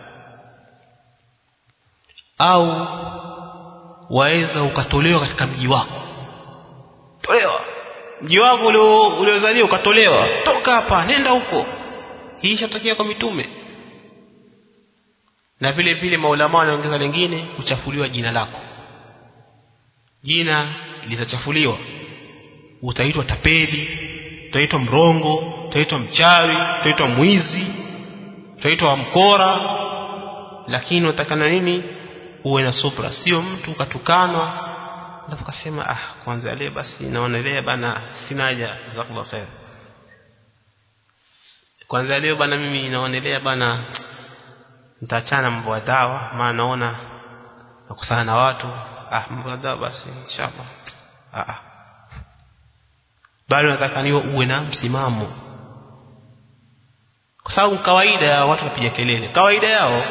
Au waweza ukatolewa katika mji wako, tolewa mji wako uliozaliwa ukatolewa, toka hapa nenda huko. Hii ishatokea kwa mitume. Na vile vile maulama wanaongeza lingine, kuchafuliwa jina lako. Jina litachafuliwa, utaitwa tapeli, utaitwa mrongo, utaitwa mchawi, utaitwa mwizi, utaitwa mkora. Lakini utakana nini? Uwe na subra. Sio mtu ukatukanwa alafu kasema ah kwanza leo basi naonelea bana sina haja, jazakallahu khair, kwanza leo bana mimi naonelea bana nitaachana mambo ya dawa, maana naona nakusana na watu, ah mambo ya dawa basi inshallah. Ah ah, bali nataka niwe uwe na msimamo, kwa sababu kawaida ya watu kupiga kelele, kawaida yao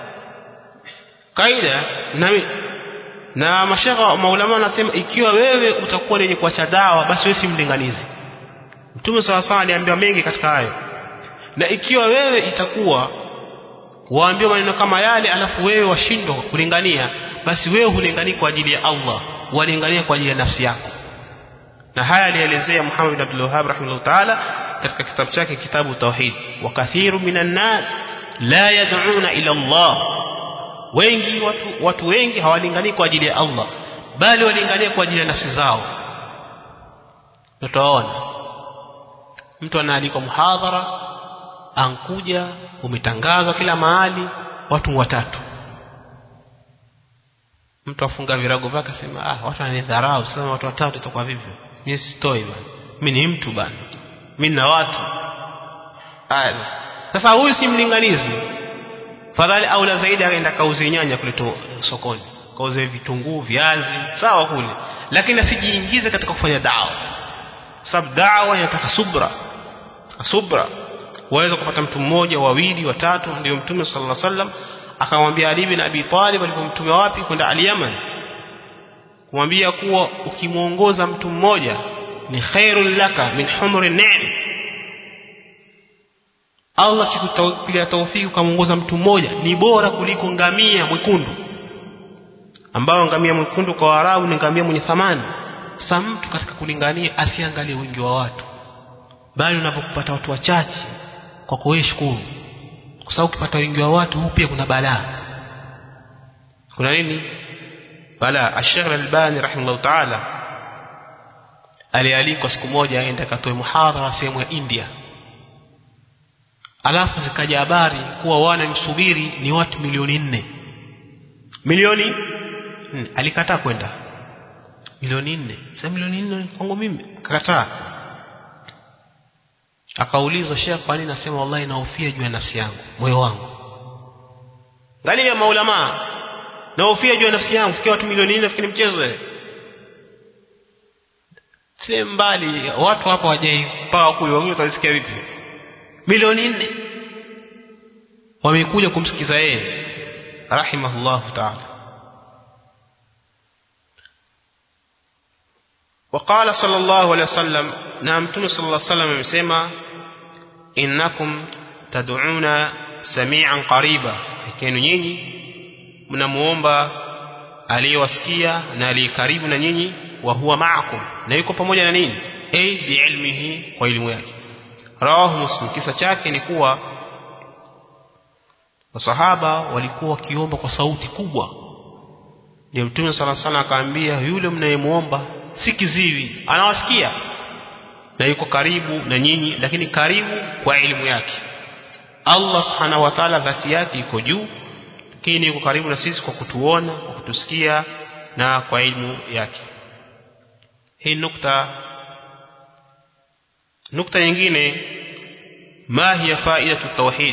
kaida na na mashaka maulama wanasema ikiwa wewe utakuwa lenye kuacha dawa basi wewe si mlinganizi. Mtume sawa sawa aliambia mengi katika hayo. Na ikiwa wewe itakuwa waambia maneno kama yale alafu wewe washindwa kulingania, basi wewe hulingani kwa ajili ya Allah, walingania kwa ajili ya nafsi yako. Na haya alielezea Muhammad ibn Abdul Wahhab rahimahullah ta'ala katika kitabu chake kitabu Tauhid, wa kathiru minan nas la yad'una ila Allah. Wengi watu watu wengi hawalingani kwa ajili ya Allah, bali walingania kwa ajili ya nafsi zao. Tutaona mtu anaalikwa muhadhara, ankuja, umetangazwa kila mahali, watu watatu. Mtu afunga virago vyake asema ah watu wananidharau, sasa watu watatu itakuwa vivyo. Mimi sitoi bana, mimi ni mtu bana, mimi na watu. Ah, sasa huyu si mlinganizi. Fadhali aula zaidi aenda kauze nyanya kule sokoni, kauze vitunguu, viazi, sawa kule, lakini asijiingize katika kufanya dawa. Sababu dawa inataka subra. Subra. Waweza kupata mtu mmoja, wawili, watatu. Ndio Mtume sallallahu alaihi wasallam akamwambia Ali bin Abi Talib alipomtuma wapi kwenda al-Yaman, kumwambia kuwa ukimuongoza mtu mmoja ni khairul laka min humri ni'am. Allah kikupilia taufiki ukamuongoza mtu mmoja ni bora kuliko ngamia mwekundu, ambao ngamia mwekundu kwa Waarabu ni ngamia mwenye thamani. Sasa mtu katika kulingania asiangalie wingi wa watu, bali unapopata watu wachache kwa kuwashukuru, kwa sababu ukipata wingi wa watu huu pia kuna balaa. Kuna nini? Balaa. Sheikh Al-Albani rahimahullah ta'ala alialikwa siku moja aende akatoe muhadhara sehemu ya India. Alafu zikaja habari kuwa wanamsubiri ni watu milioni nne. Milioni hmm. Alikataa kwenda. Milioni nne. Sasa milioni nne kwangu mimi, akakataa. Akaulizwa Sheikh, kwa nini? Nasema wallahi naofia juu ya nafsi yangu, moyo wangu. Angalia maulama, naofia juu ya nafsi yangu, fikia watu milioni nne fikiri mchezo wewe. Si mbali watu hapa wajai mpaka kule, wengine utasikia vipi? Milioni nne wamekuja kumsikiza yeye rahimahullah ta'ala. وقال صلى الله عليه وسلم، نعم Mtume صلى الله عليه وسلم amesema innakum tad'una sami'an qariba, lakini nyinyi mnamuomba aliyewasikia na aliyekaribu na nyinyi, wa huwa ma'akum, na yuko pamoja na ninyi, ay biilmihi, kwa elimu yake. Rawahu Muslim. Kisa chake ni kuwa masahaba walikuwa wakiomba kwa sauti kubwa, ndio Mtume صلى الله عليه وسلم akaambia yule mnayemuomba si kiziwi, anawasikia na yuko karibu na nyinyi, lakini karibu kwa elimu yake. Allah subhanahu wa ta'ala dhati yake iko juu, lakini yuko karibu na sisi kwa kutuona, kwa kutusikia na kwa elimu yake. hii nukta. Nukta nyingine, ma hiya faidatu tauhid,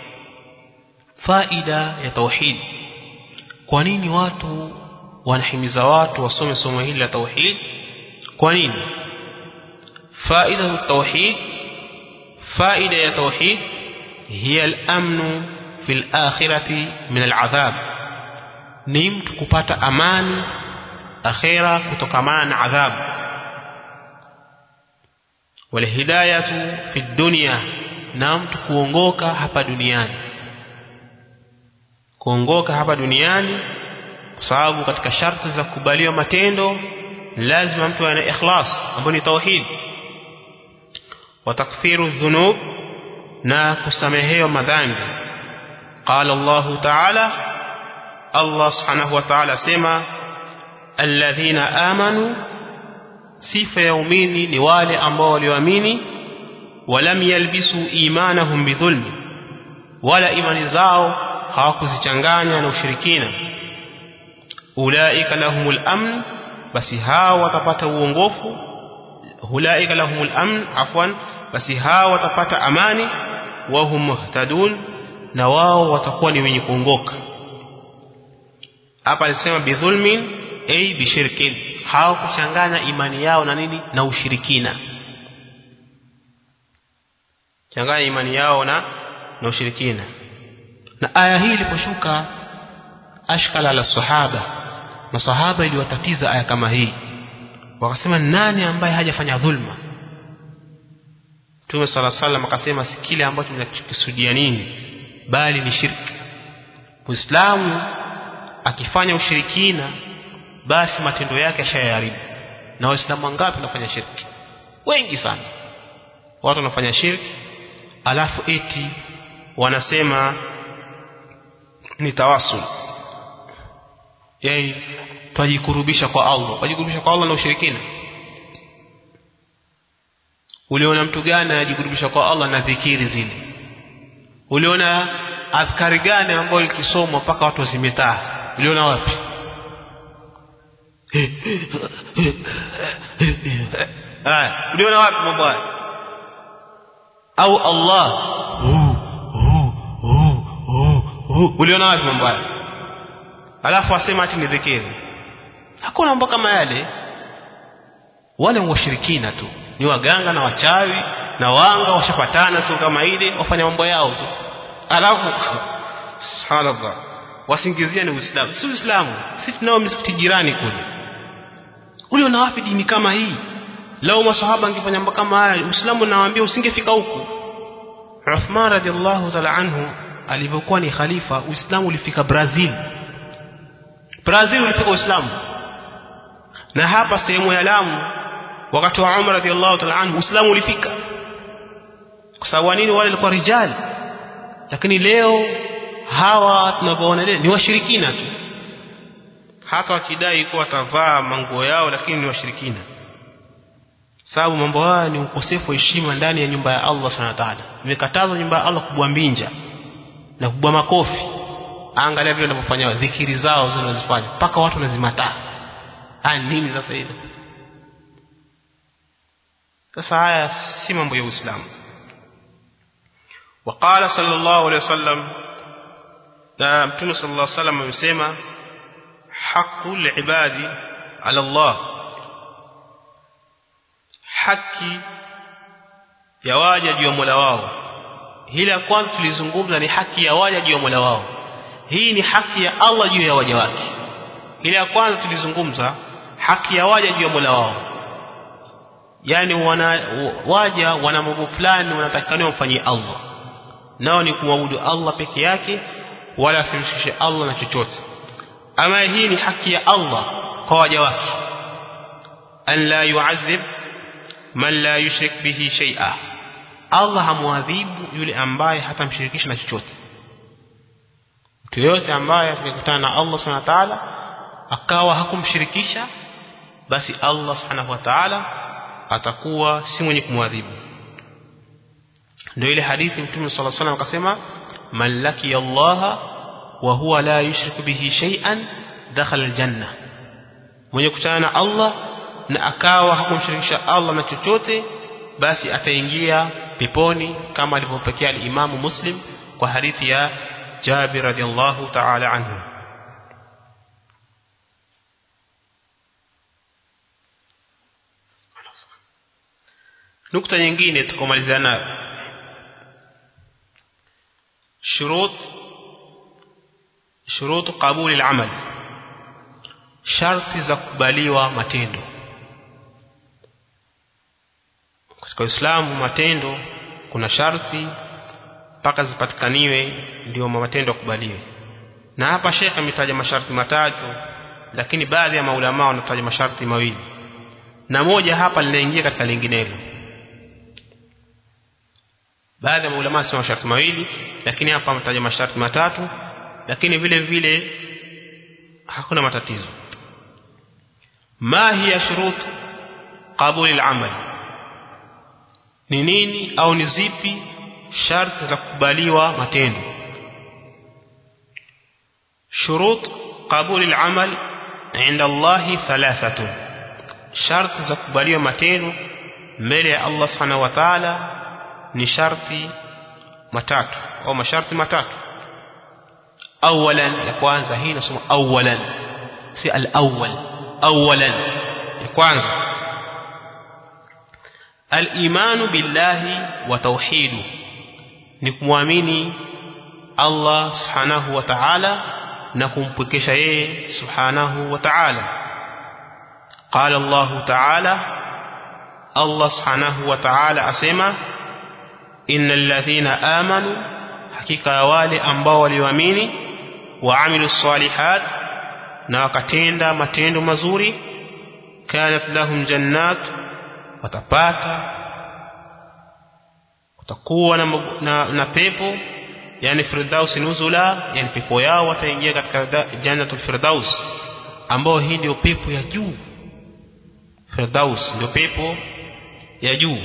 faida ya tauhid. Kwa nini watu wanahimiza watu wasome somo hili la tauhid? Kwa nini? Faida tauhid, faida ya tauhid hiya al-amnu fil akhirati min al-adhab, ni mtu kupata amani akhira kutokamana na adhabu. Wal hidayatu fi dunya, na mtu kuongoka hapa duniani, kuongoka hapa duniani kwa sababu katika sharti za kukubaliwa matendo lazima mtu awe na ikhlas ambayo ni tauhid. Wa takfiru dhunub, na kusamehewa madhambi. Qala Allah Ta'ala, Allah Subhanahu wa Ta'ala sema alladhina amanu, sifa ya muumini ni wale ambao walioamini, walam yalbisu imanahum bidhulm, wala imani zao hawakuzichanganya na ushirikina. Ulaika lahumul amn, basi hao watapata uongofu. Ulaika lahumul amn, afwan, basi hao watapata amani. Wa hum muhtadun, na wao watakuwa ni wenye kuongoka. Hapa alisema bidhulmin ay bishirkin, hao kuchanganya imani yao na nini? Na ushirikina. Changanya imani yao na na ushirikina. Na aya hii iliposhuka ashkala ala sahaba, masahaba iliwatatiza aya kama hii, wakasema nani ambaye hajafanya dhulma? Mtume sala sallam akasema si kile ambacho tunakikusudia nini, bali ni shirki. Muislamu akifanya ushirikina basi matendo yake yashayaribu. Na waislamu wangapi wanafanya shirki? Wengi sana. Watu wanafanya shirki alafu eti wanasema ni tawasul, yaani tujikurubisha kwa Allah. Tujikurubisha kwa Allah na ushirikina. Uliona mtu gani anajikurubisha kwa Allah na dhikiri zile? Uliona adhkari gani ambayo ikisomwa mpaka watu wazimetaa? Uliona wapi? Ah, uliona wapi mambo haya? Au Allah, uliona wapi mambo haya? Alafu asema ati ni dhikiri. Hakuna mambo kama yale. Wale washirikina tu, ni waganga na wachawi na wanga washapatana, sio kama ile wafanya mambo yao tu. Alafu subhanallah, wasingizia ni Uislamu. Si Uislamu. Sisi tunao misikiti jirani kule. Uliona wapi dini kama hii? Lao masahaba angefanya mambo kama haya, Uislamu nawaambia usingefika huku. Uthman radhiallahu ta'ala anhu alipokuwa ni khalifa, Uislamu ulifika Brazil. Brazil ulifika Uislamu. Na hapa sehemu ya Lamu wakati wa Umar radhiallahu ta'ala anhu Uislamu ulifika. Kwa sababu nini? Wale walikuwa rijali. Lakini leo hawa tunavyoona leo ni washirikina tu. Hata wakidai kuwa watavaa manguo yao, lakini ni washirikina. Sababu mambo haya ni ukosefu wa heshima ndani ya nyumba ya Allah Subhanahu wa Ta'ala. Imekatazwa nyumba ya Allah kubwa mbinja na kubwa makofi. Angalia vile wanavyofanya dhikiri zao zinazofanya mpaka watu wanazimataa. Ah, nini sasa hivi? Sasa haya si mambo ya Uislamu. Waqala sallallahu alayhi wasallam, na Mtume sallallahu alayhi wasallam amesema haqqul ibadi ala Allah, haki ya waja juu ya Mola wao. Hili ya kwanza tulizungumza ni haki ya waja juu ya Mola wao. Hii ni haki ya Allah juu ya waja wake. Hili ya kwanza tulizungumza haki ya waja juu ya Mola wao. Yani wana waja wana mambo fulani wanatakikana wamfanyie Allah. Nao ni kumwabudu Allah peke yake, wala asimshirikishe Allah na chochote. Ama hii ni haki ya Allah kwa waja wake, an la yu'adhib man la yushrik bihi shay'a. Allah hamuadhibu yule ambaye hatamshirikisha na chochote. Mtu yote ambaye atakutana na Allah Subhanahu wa Ta'ala akawa hakumshirikisha, basi Allah Subhanahu wa Ta'ala atakuwa si mwenye kumwadhibu. Ndio ile hadithi Mtume sallallahu alaihi wasallam akasema, man laqiya Allah wa huwa la yushriku bihi shay'an dakhala aljanna. Mwenye kukutana na Allah na akawa hakumshirikisha Allah na chochote, basi ataingia peponi kama alivyopokea al-Imam Muslim kwa hadithi ya Jabir radhiyallahu ta'ala anhu. Nukta nyingine tukomalizana shurut shurut qabuli al-amal, sharti za kubaliwa matendo. Katika Uislamu matendo kuna sharti mpaka zipatikaniwe ndio matendo yakubaliwe. Na hapa Sheikh ametaja masharti matatu, lakini baadhi ya maulama wanataja masharti mawili, na moja hapa linaingia katika linginelo. Baadhi ya maulama wanasema masharti mawili, lakini hapa ametaja masharti matatu, lakini vile vile hakuna matatizo. Ma hiya shurut qabuli al-amal, ni nini au ni zipi sharti za kukubaliwa matendo? Shurut qabuli al-amal inda Allah thalathatun, sharti za kukubaliwa matendo mbele ya Allah subhanahu wa ta'ala ni sharti matatu au masharti matatu. Awalan, ya kwanza, hii nasoma awalan si al-awwal. Awalan, ya kwanza, al-imanu billahi wa tauhidu, ni kumwamini Allah subhanahu wa ta'ala na kumpwekesha yeye subhanahu wa ta'ala. Qala Allah ta'ala, Allah subhanahu wa ta'ala asema, innal ladhina amanu, hakika wale ambao walioamini, wa amilu salihat, na wakatenda matendo mazuri, kanat lahum jannat, watapata watakuwa na, na, na pepo, yani firdaus nuzula, yani pepo yao wataingia katika jannatul firdaus, ambao hii ndio pepo ya juu. Firdaus ndio pepo ya juu.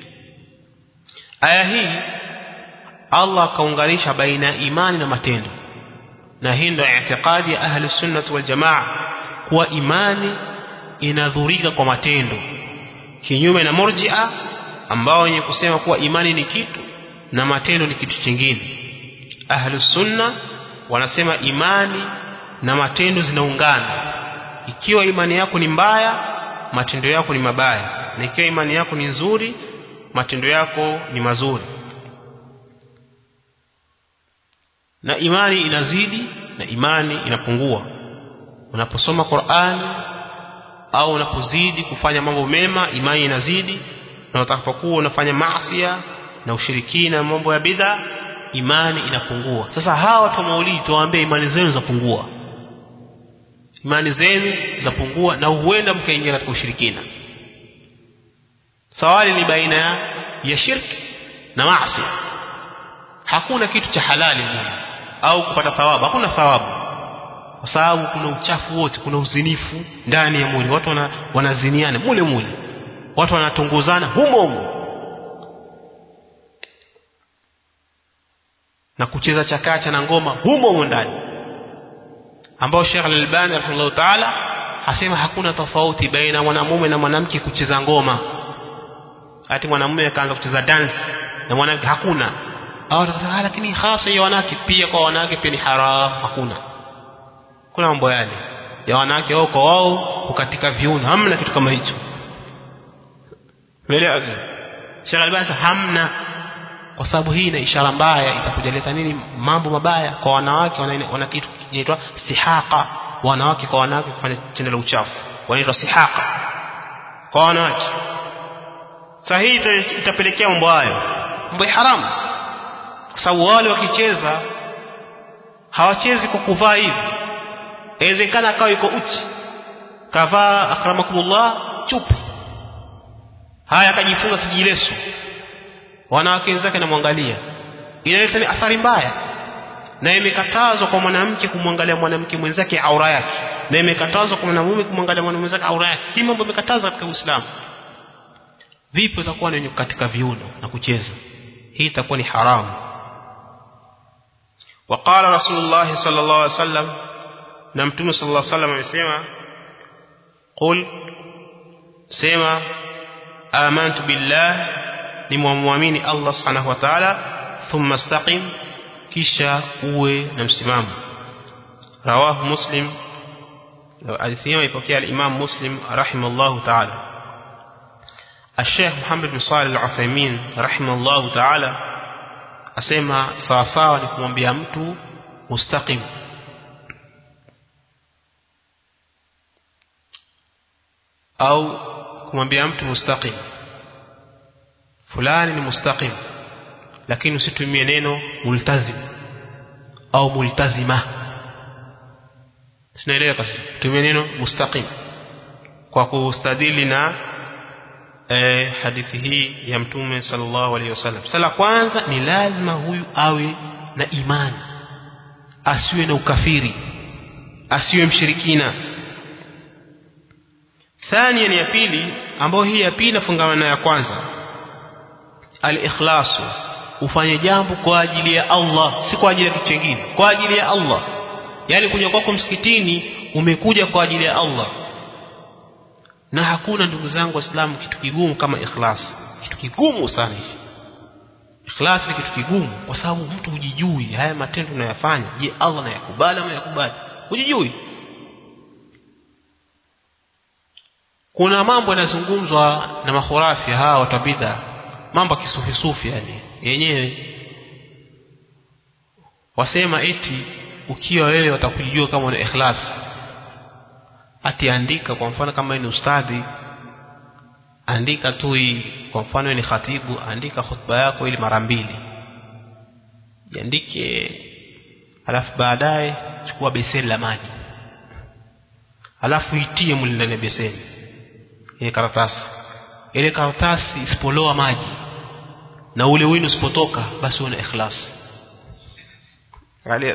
Aya hii Allah kaunganisha baina imani na matendo, na hii ndio i'tiqadi ya ahli sunnah wal jamaa, kuwa imani inadhurika kwa matendo, kinyume na murji'a ambao wenye kusema kuwa imani ni kitu na matendo ni kitu kingine. Ahli sunna wanasema imani na matendo zinaungana. Ikiwa imani yako ni mbaya, matendo yako ni mabaya, na ikiwa imani yako ni nzuri, matendo yako ni mazuri. Na imani inazidi na imani inapungua. Unaposoma Qur'an au unapozidi kufanya mambo mema, imani inazidi, na utakapokuwa unafanya maasi na ushirikina na mambo ya bid'a, imani inapungua. Sasa hawa watu wa maulidi tuwaambie imani zenu zapungua. Imani zenu zapungua na huenda mkaingia katika ushirikina. Swali ni baina ya shirki na maasi. Hakuna kitu cha halali mmoja au kupata thawabu, hakuna thawabu, kwa sababu kuna uchafu wote, kuna uzinifu ndani ya mwili. Watu wana, wanaziniana mule mule, watu wanatunguzana humo humo, na kucheza chakacha na ngoma humo humo ndani, ambao Sheikh Al-Albani rahimahullah ta'ala hasema hakuna tofauti baina mwanamume na mwanamke kucheza ngoma. Ati mwanamume akaanza kucheza dance na mwanamke, hakuna. Au tukasema lakini hasa ya wanawake, pia kwa wanawake pia ni haram, hakuna. Kuna mambo yale ya wanawake wao kwa wao ukatika viuno, hamna kitu kama hicho. Elewa Sheikh Al-Albani hamna, kwa sababu hii ina ishara mbaya, itakujaleta nini, mambo mabaya kwa wanawake. Wana, wana kitu kinaitwa sihaqa, wanawake kwa wanawake kufanya tendo la uchafu, wanaitwa sihaqa kwa wanawake. Sahihi itapelekea mambo hayo, mambo ya haramu, kwa sababu wale wakicheza hawachezi kwa kuvaa hivi. Inawezekana akawa yuko uchi, kavaa akramakumullah chupu, haya akajifunga kijileso, wanawake wenzake namwangalia, inaleta ni athari mbaya. Na imekatazwa kwa mwanamke kumwangalia mwanamke mwenzake aura yake, na imekatazwa kwa mwanamume kumwangalia mwanamume mwenzake aura yake. Hii mambo imekatazwa katika Uislamu. Vipi utakuwa ni katika viuno na kucheza? Hii itakuwa ni haramu. Waqala Rasulullah sallallahu alaihi wasallam, na Mtume sallallahu alaihi wasallam amesema, qul sema amantu billah, ni muamini Allah subhanahu wa ta'ala, thumma istaqim, kisha uwe na msimamo. Rawahu Muslim, hadithi hii ipokea al-Imam Muslim rahimallahu ta'ala. Al-Sheikh Muhammad bin Salih al-Uthaymeen rahimallahu ta'ala asema sawa sawa ni kumwambia mtu mustaqim au kumwambia mtu mustaqim, fulani ni mustaqim, lakini usitumie neno multazim au multazima. Sinaelewa kasi tumie neno mustaqim kwa kustadili na eh, hadithi hii ya Mtume sallallahu alaihi wasallam. Sala kwanza ni lazima huyu awe na imani, asiwe na ukafiri, asiwe mshirikina. Thania ni ya pili, ambayo hii ya pili nafungamana na ya kwanza, al-ikhlasu, ufanye jambo kwa ajili ya Allah, si kwa ajili ya kitu kingine, kwa ajili ya Allah. Yani kuja kwako msikitini umekuja kwa ajili ya Allah. Na hakuna ndugu zangu waislamu kitu kigumu kama ikhlas. Kitu kigumu sana hichi. Ikhlas ni kitu kigumu kwa sababu mtu hujijui haya matendo unayofanya, je Allah anayakubali ama yakubali? Hujijui. Kuna mambo yanazungumzwa na makhurafi hawa watabida, mambo kisufi sufi yani. Yenyewe wasema eti ukiwa wewe utakujijua kama una ikhlas, ati andika kwa mfano kama ni ustadhi, andika tu kwa mfano ni khatibu, andika khutba yako ili mara mbili. Andike, alafu baadaye chukua beseni la maji, alafu itie mle ndani ya beseni ile karatasi. Ile karatasi isipoloa maji na ule wino usipotoka, basi una ikhlas. Angalia,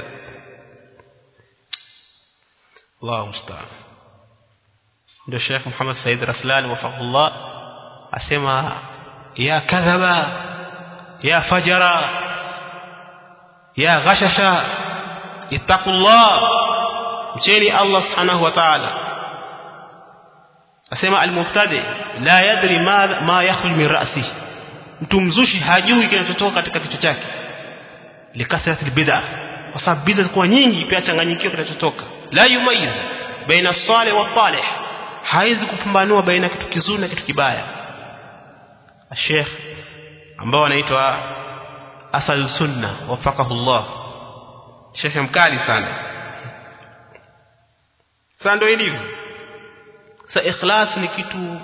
Allahu musta'an. Ndio Sheikh Muhammad Said Raslan wafaqullah asema ya kadhaba, ya fajara, ya ghashasha, ittaqullah, mcheni Allah subhanahu wa ta'ala. Asema al-mubtadi la yadri ma ma yakhruj min ra'sihi, mtu mzushi hajui kinachotoka katika kichwa chake. Likathrati al-bid'ah, kwa sababu bid'ah kwa nyingi pia changanyikio kinachotoka. La yumayiz baina as-salih wa talih, haizi kupambanua baina kitu kizuri na kitu kibaya. Sheikh ambao anaitwa Asal Sunna wafaqahullah, Sheikh mkali sana. Sasa ndio ilivyo. Sa ikhlas ni kitu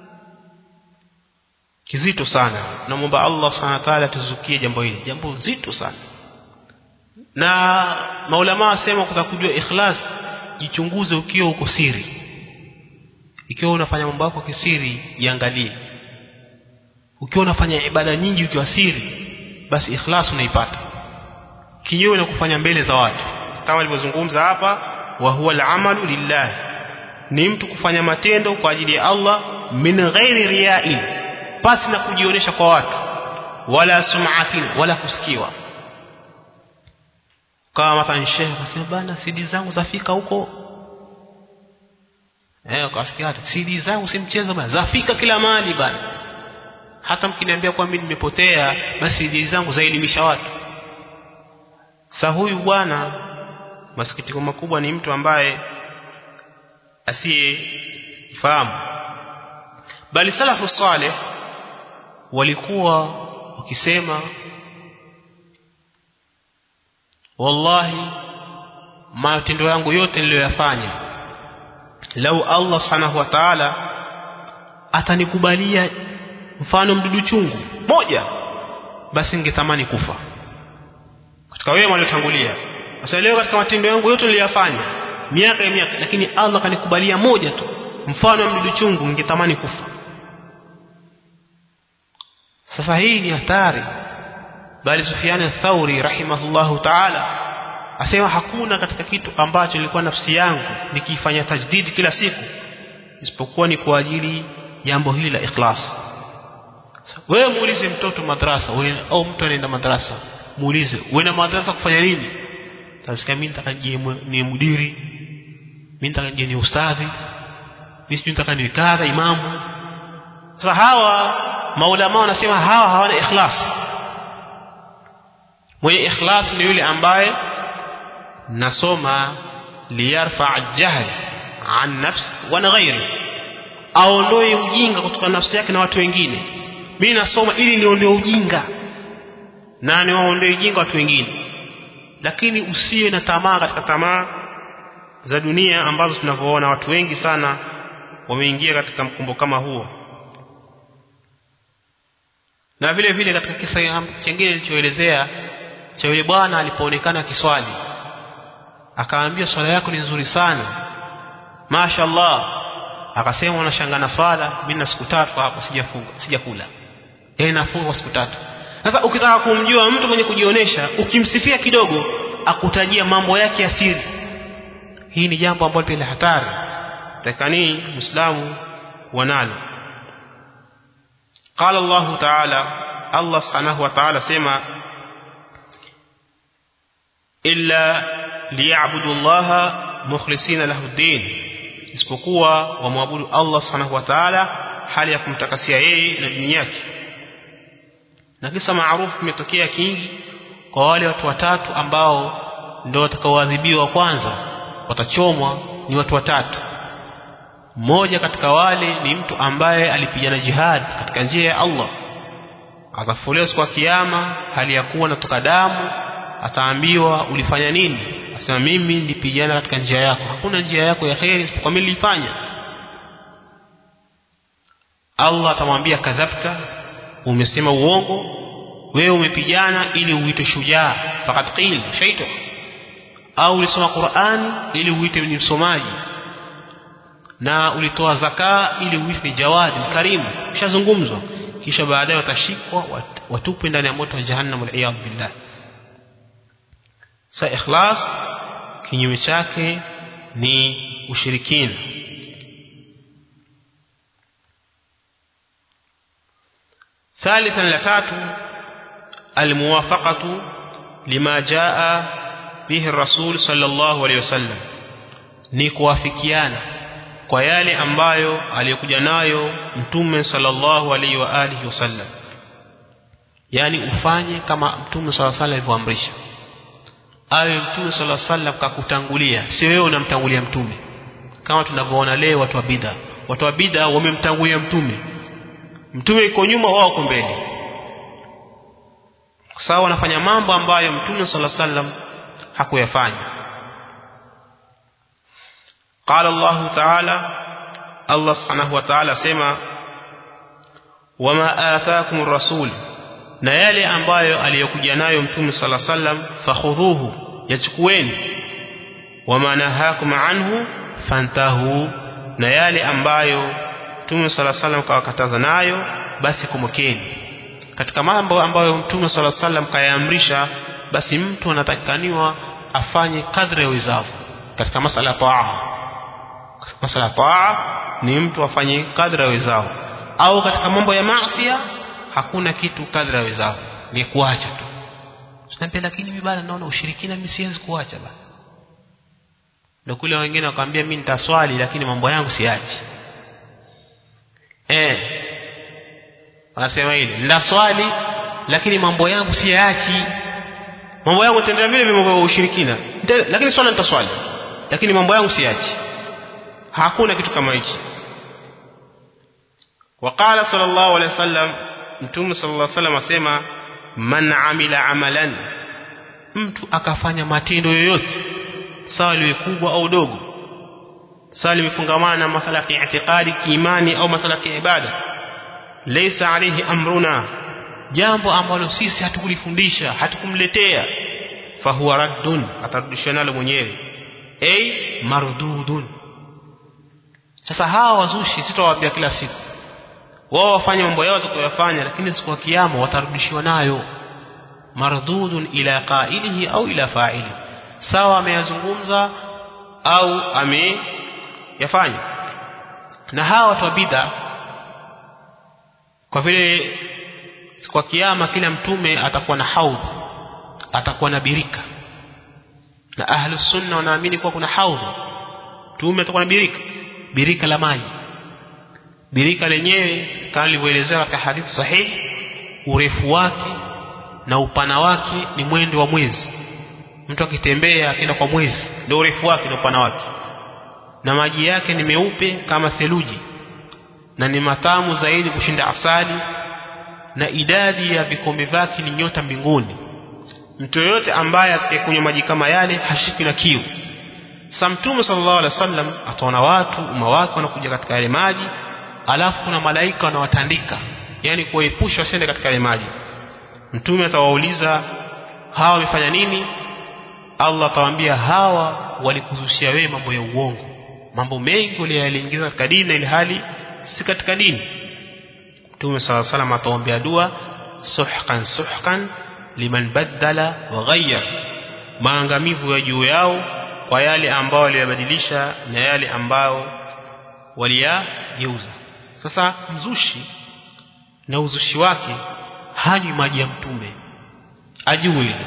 kizito sana. Naomba Allah subhanahu wa ta'ala tuzukie jambo hili, jambo zito sana. Na maulama wasema kutakujua ikhlas, jichunguze ukiwa uko siri. Ikiwa unafanya mambo yako kisiri, jiangalie. Ukiwa unafanya ibada nyingi ukiwa siri, basi ikhlas unaipata. Kinyume na kufanya mbele za watu, kama alivyozungumza hapa, wa huwa al-amalu lillah, ni mtu kufanya matendo kwa ajili ya Allah, min ghairi riya'in, pasi na kujionyesha kwa watu, wala sum'atin, wala kusikiwa. Kama mathalan Sheikh akasema bana C D zangu zafika huko, eh ukasikia hata C D zangu si mchezo bana, zafika kila mahali bana. Hata mkiniambia kwa mimi nimepotea, basi C D zangu zaelimisha watu. Sasa huyu bwana, masikitiko makubwa, ni mtu ambaye asiyefahamu. Bali salafu salih walikuwa wakisema, wallahi matendo yangu yote niliyoyafanya, lau Allah subhanahu wa ta'ala atanikubalia mfano mdudu chungu moja, basi ningetamani kufa. Katika wema waliotangulia, sasa leo katika matendo yangu yote niliyofanya miaka ya miaka, lakini Allah kanikubalia moja tu, mfano mdudu chungu, ningetamani kufa. Sasa hii ni hatari. Bali Sufyan al-Thawri rahimahullahu ta'ala asema hakuna katika kitu ambacho nilikuwa nafsi yangu nikifanya tajdid kila siku isipokuwa ni kwa ajili jambo hili la ikhlas. Wewe muulize mtoto madrasa, wewe au mtu anaenda madrasa, muulize wewe na madrasa kufanya nini? Tasikia mimi nataka ni mudiri, mimi nataka ni ustadhi, mimi nataka ni kadha imamu. Sasa hawa maulama wanasema hawa hawana ikhlas. Mwenye ikhlas ni yule ambaye nasoma liyarfa al-jahl an nafsi wa ghairi, aondoe ujinga kutoka nafsi yake na watu wengine. Mimi nasoma ili niondoe ujinga na niondoe ujinga watu wengine, lakini usiwe na tamaa katika tamaa za dunia ambazo tunavyoona watu wengi sana wameingia katika mkumbo kama huo. Na vile vile katika kisa kingine nilichoelezea cha yule bwana alipoonekana kiswali, akaambia swala yako ni nzuri sana, mashaallah. Akasema unashanga na swala, mimi na siku tatu hapo sijafunga sijakula, yeye nafunga siku tatu. Sasa ukitaka kumjua mtu mwenye kujionesha, ukimsifia kidogo akutajia mambo yake ya siri, hii ni jambo ambalo pia hatari takani muislamu wanalo. قال الله تعالى الله سبحانه وتعالى سما إلا ليعبدوا الله مخلصين له الدين, isipokuwa wamwabudu Allah subhanahu wa ta'ala hali ya kumtakasia yeye na dini yake. Na kisa maarufu kimetokea kingi kwa wale watu watatu ambao ndio watakaoadhibiwa kwanza, watachomwa. Ni watu watatu. Mmoja katika wale ni mtu ambaye alipigana jihad katika njia ya Allah, atafufuliwa siku ya kiyama hali ya kuwa natoka damu. Ataambiwa ulifanya nini? Asema mimi nilipigana katika njia yako, hakuna njia yako ya khair isipokuwa mimi nilifanya. Allah atamwambia kadhabta, umesema uongo, wewe umepigana ili uitwe shujaa, faqad qil shaytu, au ulisoma Qur'an ili uitwe ni msomaji, na ulitoa zaka ili uitwe jawadi mkarimu, kishazungumzwa. Kisha baadaye watashikwa watupwe ndani ya moto wa jahannam, wal billah. Sa ikhlas kinyume chake ni ushirikina. ثالثا لتاتو الموافقة لما جاء به الرسول صلى الله عليه وسلم, ni kuafikiana kwa yale ambayo aliyokuja nayo mtume sallallahu alaihi wa alihi wasallam. Yani ufanye kama mtume sallallahu alaihi wasallam alivyoamrisha. Awe mtume sallallahu alaihi wasallam kakutangulia, si wewe unamtangulia mtume. Kama tunavyoona leo watu wa bid'a, watu wa bid'a wamemtangulia mtume, mtume yuko nyuma, wao wako mbele. Sawa, wanafanya mambo ambayo mtume sallallahu alaihi wasallam hakuyafanya. قال الله تعالى الله سبحانه وتعالى سما وما آتاكم الرسول, na yale ambayo aliyokuja nayo mtume sallallahu alaihi wasallam fakhudhuhu, yachukueni. Wama nahakum anhu fantahu, na yale ambayo mtume sallallahu alaihi wasallam kawakataza nayo basi kumukeni. Katika mambo ambayo mtume sallallahu alaihi wasallam kayaamrisha, basi mtu anatakaniwa afanye kadri ya uwezo. Katika masala ya taa, masala ya taa ni mtu afanye kadri ya uwezo, au katika mambo ya maasi hakuna kitu kadri ya uwezo, ni kuacha tu. Tunaambia lakini mimi bana naona ushirikina mimi siwezi kuacha bana. Ndio kule wengine wakamwambia mimi nitaswali lakini mambo yangu siachi. Eh. Wanasema hili, nitaswali lakini mambo yangu siachi. Mambo yangu tendea vile vile mambo ya ushirikina. Lakini swala nitaswali lakini mambo yangu siachi. Hakuna kitu kama hichi. Waqala sallallahu alaihi wasallam, mtume sallallahu alaihi wasallam asema man amila amalan, mtu akafanya matendo yoyote sawa liwe kubwa au dogo, sawa limefungamana na masala ya itikadi, kiimani, au masala ya ibada, laysa alayhi amruna, jambo ambalo sisi hatukulifundisha, hatukumletea, fahuwa raddun, atarudishwa nalo mwenyewe, ay mardudun. Sasa hawa wazushi sitawaambia kila siku wao wafanye mambo yao tukayofanya, lakini siku ya kiyama watarudishiwa nayo. Mardudun ila qailihi au ila fa'ili, sawa ameyazungumza au ameyafanya. Na hawa watu wa bid'a, kwa vile siku ya kiyama kila mtume atakuwa na haudh, atakuwa na birika, na ahlus sunna wanaamini kwa kuna haudh, mtume atakuwa na birika, birika la maji. birika lenyewe kama lilivyoelezewa katika hadithi sahihi, urefu wake na upana wake ni mwendo wa mwezi. Mtu akitembea akienda kwa mwezi ndio urefu wake na upana wake. Na maji yake ni meupe kama theluji na ni matamu zaidi kushinda asali, na idadi ya vikombe vyake ni nyota mbinguni. Mtu yote ambaye atakayekunywa maji kama yale hashiki na kiu. Sasa Mtume sallallahu alaihi wasallam ataona watu umma wake wanakuja katika yale maji, alafu kuna malaika wanawatandika, yani kuepusha wasiende katika yale maji. Mtume atawauliza hawa wamefanya nini? Allah atawaambia hawa walikuzushia wewe mambo ya uongo, mambo mengi waliyoingiza katika dini ile hali si katika dini. Mtume sallallahu alaihi wasallam atawaambia dua, suhqan suhqan liman badala wa ghayyar, maangamivu ya juu yao kwa yale ambao waliyabadilisha na yale ambao waliyageuza. Sasa mzushi na uzushi wake hanywi maji ya Mtume, ajue hilo.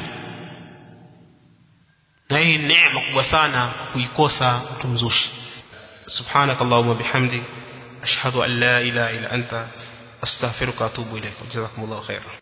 Na hii neema kubwa sana kuikosa mtu mzushi. Subhanakallahumma bihamdik ashhadu an la ilaha illa anta astaghfiruka wa atubu ilaik. Jazakumullahu khairan.